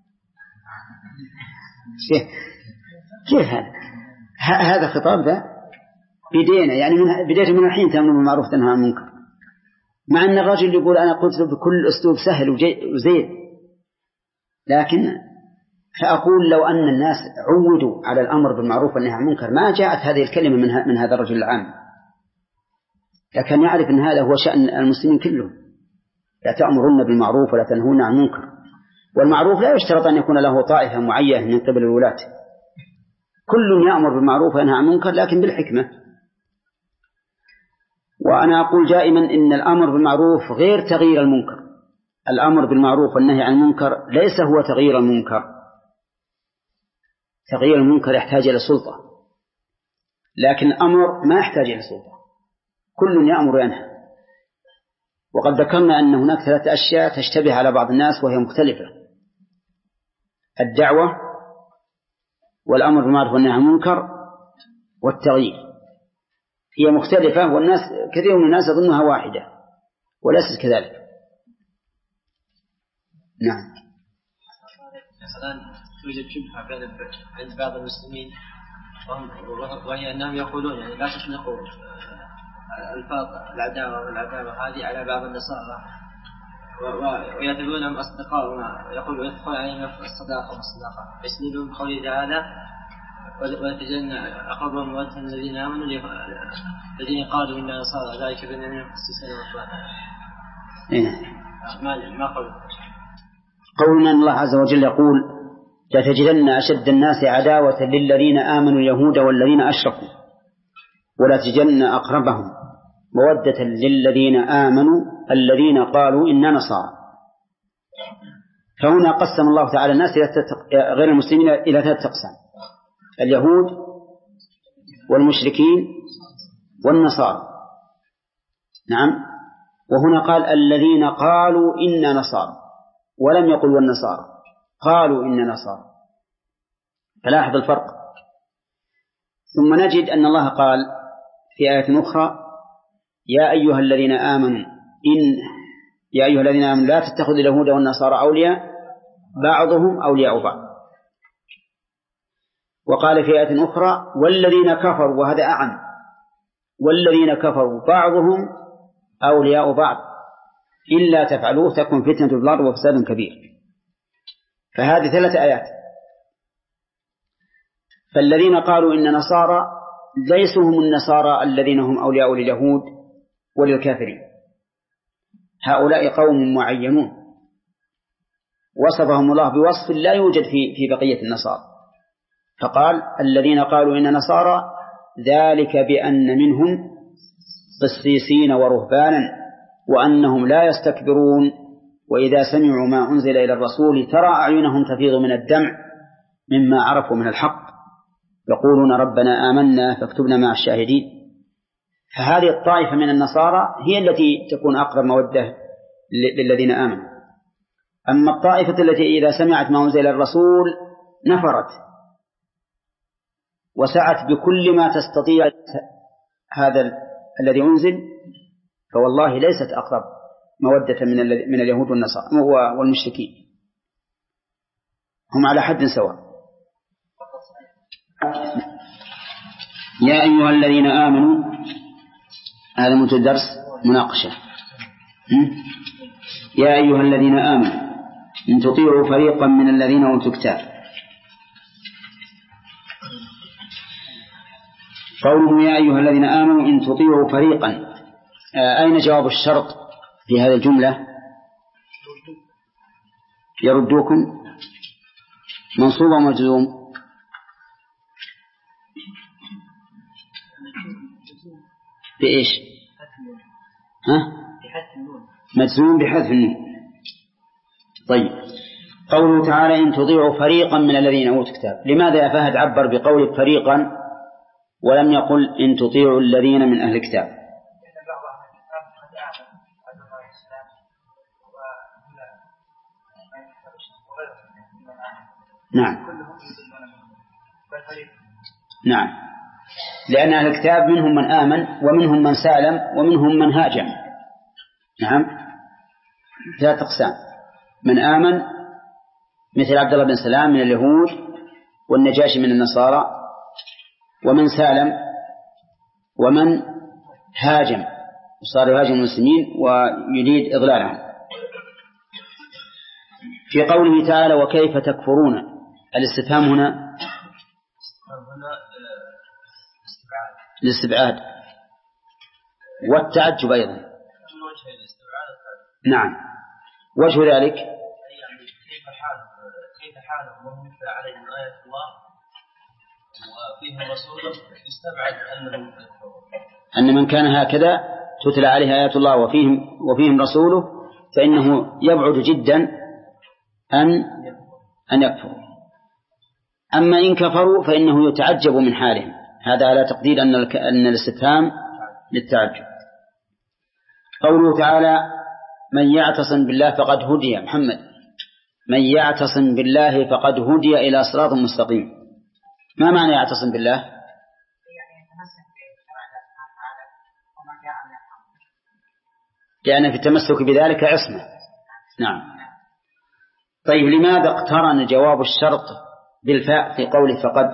كيف هذا؟ هذا خطاب ذا بدينا، يعني من بداية من الحين تأمر بالمعروف تنهى عن المنكر، مع أن الرجل يقول أنا قلت له بكل أسلوب سهل وزين. لكن فأقول لو أن الناس عودوا على الأمر بالمعروف والنهي عن المنكر ما جاءت هذه الكلمة من من هذا الرجل العام، لكن يعرف أن هذا هو شأن المسلمين كلهم، لا تأمرون بالمعروف ولا تنهون عن المنكر. والمعروف لا يشترط أن يكون له طائفة معينة من قبل الولاة، كل يأمر بالمعروف وينهى عن المنكر لكن بالحكمة. وأنا أقول دائما إن الأمر بالمعروف غير تغيير المنكر، الأمر بالمعروف والنهي عن المنكر ليس هو تغيير المنكر. تغيير المنكر يحتاج إلى سلطة، لكن الأمر ما يحتاج إلى سلطة، كل يأمر وينهى. وقد ذكرنا أن هناك ثلاثة أشياء تشتبه على بعض الناس وهي مختلفة: الدعوة والأمر بالمعروف والنهي عن المنكر والتغيير. هي مختلفة، والناس كثير من الناس يظنها واحدة وليست كذلك. نعم. الآن توجد شبهة عند بعض المسلمين وهي أنهم يقولون يعني لا تطلقوا ألفاظ العداوة والعداوة هذه على بعض النصارى، ويعتبرونهم أصدقاء، يقولوا يدخل عليهم الصداقة والصداقة، يسندون بقول تعالى وتجعلنا أقربهم مودة الذين آمنوا الذين قالوا إنا نصارى ذلك بأن منهم قسيسين وإخوانا. ما ما قولوا قولنا أن الله عز وجل يقول لتجدن أشد الناس عداوة للذين آمنوا اليهود والذين أشركوا ولا تجدن أقربهم مودة للذين آمنوا الذين قالوا إنا نصارى. فهنا قسم الله تعالى الناس غير المسلمين إلى ثلاثة أقسام: اليهود والمشركين والنصارى. نعم. وهنا قال الذين قالوا إنا نصارى، ولم يقل والنصارى، قالوا إنا نصارى. فلاحظ الفرق. ثم نجد أن الله قال في آية أخرى: يا أيها الذين آمنوا إن يا أيها الذين آمنوا لا تتخذوا اليهود والنصارى أولياء بعضهم أولياء بعض. وقال في آية أخرى: والذين كفروا، وهذا أعم، والذين كفروا بعضهم أولياء بعض إلا تفعلوه تكن فتنة في الأرض وفساد كبير. فهذه ثلاث آيات. فالذين قالوا إن نصارى ليسوا هم النصارى الذين هم أولياء لليهود وللكافرين، هؤلاء قوم معينون وصفهم الله بوصف لا يوجد في في بقية النصارى. فقال الذين قالوا إن نصارى ذلك بأن منهم قسيسين ورهبانا وأنهم لا يستكبرون وإذا سمعوا ما أنزل إلى الرسول ترى أعينهم تفيض من الدمع مما عرفوا من الحق يقولون ربنا آمنا فاكتبنا مع الشاهدين. فهذه الطائفة من النصارى هي التي تكون أقرب مودة للذين آمنوا. أما الطائفة التي إذا سمعت ما أنزل إلى الرسول نفرت وسعت بكل ما تستطيع هذا الذي أنزل، فوالله ليست أقرب مودة من من اليهود والنصارى والمشركين، هم على حد سواء. يا أيها الذين آمنوا، هذا منتهى الدرس مناقشة. يا أيها الذين آمنوا إن تطيعوا فريقا من الذين أوتوا الكتاب. قوله يا أيها الذين آمنوا إن تطيعوا فريقا، أين جواب الشرط في هذه الجملة؟ يردوكم منصوب ومجزوم. بإيش؟ ها؟ مجزوم بحذف النون. طيب، قوله تعالى إن تطيعوا فريقا من الذين أوتوا الكتاب، لماذا يا فهد عبر بقول فريقا ولم يقل إن تطيعوا الذين من أهل الكتاب؟ نعم نعم، لأن أهل الكتاب منهم من آمن ومنهم من سالم ومنهم من هاجم. نعم، ثلاث أقسام: من آمن مثل عبد الله بن سلام من اليهود والنجاشي من النصارى، ومن سالم، ومن هاجم وصار يهاجم المسلمين ويريد إضلالهم. في قوله تعالى وكيف تكفرون، الاستفهام هنا الاستبعاد والتعجب أيضا. نعم، وجه ذلك كيف حال كيف حالهم وهم يتلى عليهم آيات الله وفيهم رسوله، يستبعد أنهم أن من كان هكذا تتلى عليه آيات الله وفيهم وفيهم رسوله فإنه يبعد جدا أن أن يكفروا. أما إن كفروا فإنه يتعجب من حالهم، هذا على تقدير أن أن الاستفهام للتعجب. قوله تعالى من يعتصم بالله فقد هدي، محمد، من يعتصم بالله فقد هدي إلى صراط مستقيم. ما معنى يعتصم بالله؟ لأن في التمسك بذلك عصمة. نعم. طيب، لماذا اقترن جواب الشرط بالفاء في قوله فقد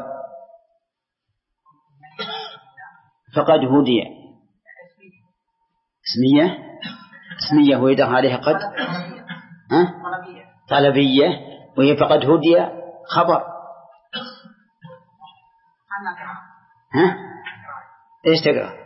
فقد هدي؟ اسمية اسمية ويدخل عليها قد ها؟ طلبية، وهي فقد هدي خبر. ها؟ ايش تقرأ؟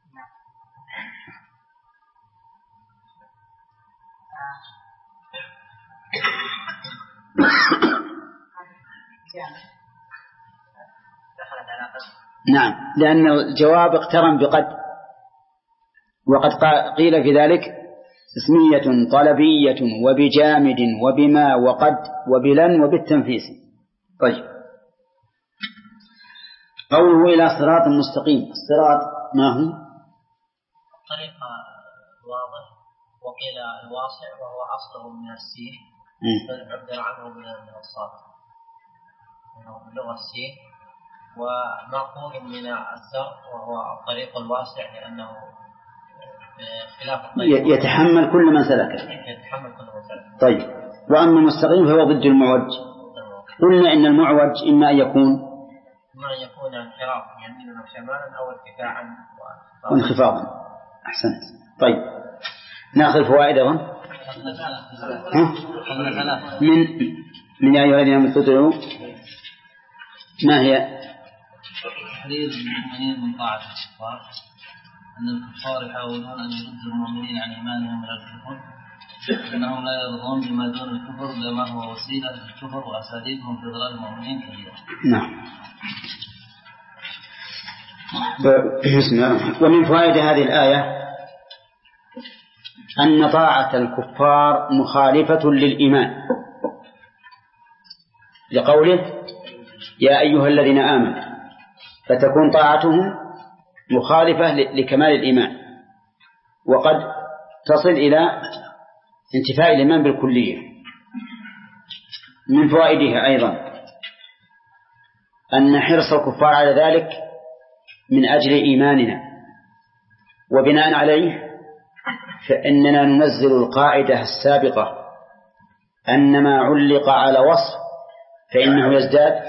نعم، لأن الجواب اقترن بقد، وقد قيل في ذلك اسمية طلبية وبجامد وبما وقد وبلن وبالتنفيس. طيب، قوله إلى صراط مستقيم، الصراط ما هو؟ طريق الواضح، وقيل الواسع وهو أصله من السين فالعبر عنه من الصاد من اللغة السين، ومأخوذ من الزر وهو الطريق الواسع لأنه خلاف الطريق يتحمل كل من سلكه. يتحمل كل من سلكه. طيب، وأما المستقيم فهو ضد المعوج. قلنا إن المعوج إما أن يكون إما أن يكون انحراف يمينا وشمالا أو ارتفاعا وانخفاضا. أحسنت. طيب، نأخذ فوائد أيضا من من أيها الذين آمنوا اتقوا. ما هي؟ تحرير المؤمنين من طاعة الكفار، أن الكفار يحاولون أن يردوا المؤمنين عن إيمانهم من الكفر، أنهم لا يرضون بما دون الكفر لما هو وسيلة للكفر وأساليبهم في ضلال المؤمنين كثيرة. نعم. ومن فوائد هذه الآية أن طاعة الكفار مخالفة للإيمان، لقوله يا أيها الذين آمنوا، فتكون طاعتهم مخالفة لكمال الإيمان، وقد تصل إلى انتفاء الإيمان بالكلية. من فوائدها أيضا أن حرص الكفار على ذلك من أجل إيماننا، وبناء عليه فإننا ننزل القاعدة السابقة أن ما علق على وصف فإنه يزداد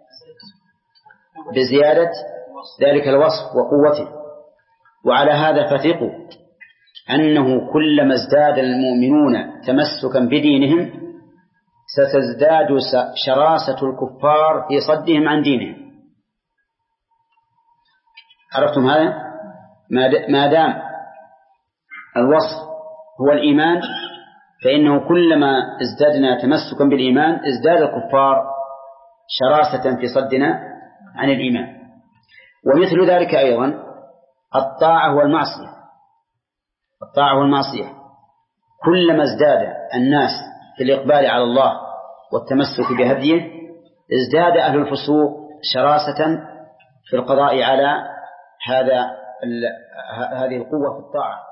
بزيادة ذلك الوصف وقوته. وعلى هذا فثقوا أنه كلما ازداد المؤمنون تمسكا بدينهم ستزداد شراسة الكفار في صدهم عن دينهم. عرفتم هذا؟ ما دام الوصف هو الإيمان، فإنه كلما ازددنا تمسكا بالإيمان ازداد الكفار شراسة في صدنا عن الإيمان. ومثل ذلك أيضا الطاعة والمعصية. الطاعة والمعصية كلما ازداد الناس في الإقبال على الله والتمسك بهديه ازداد أهل الفسوق شراسة في القضاء على هذا هذه القوة في الطاعة.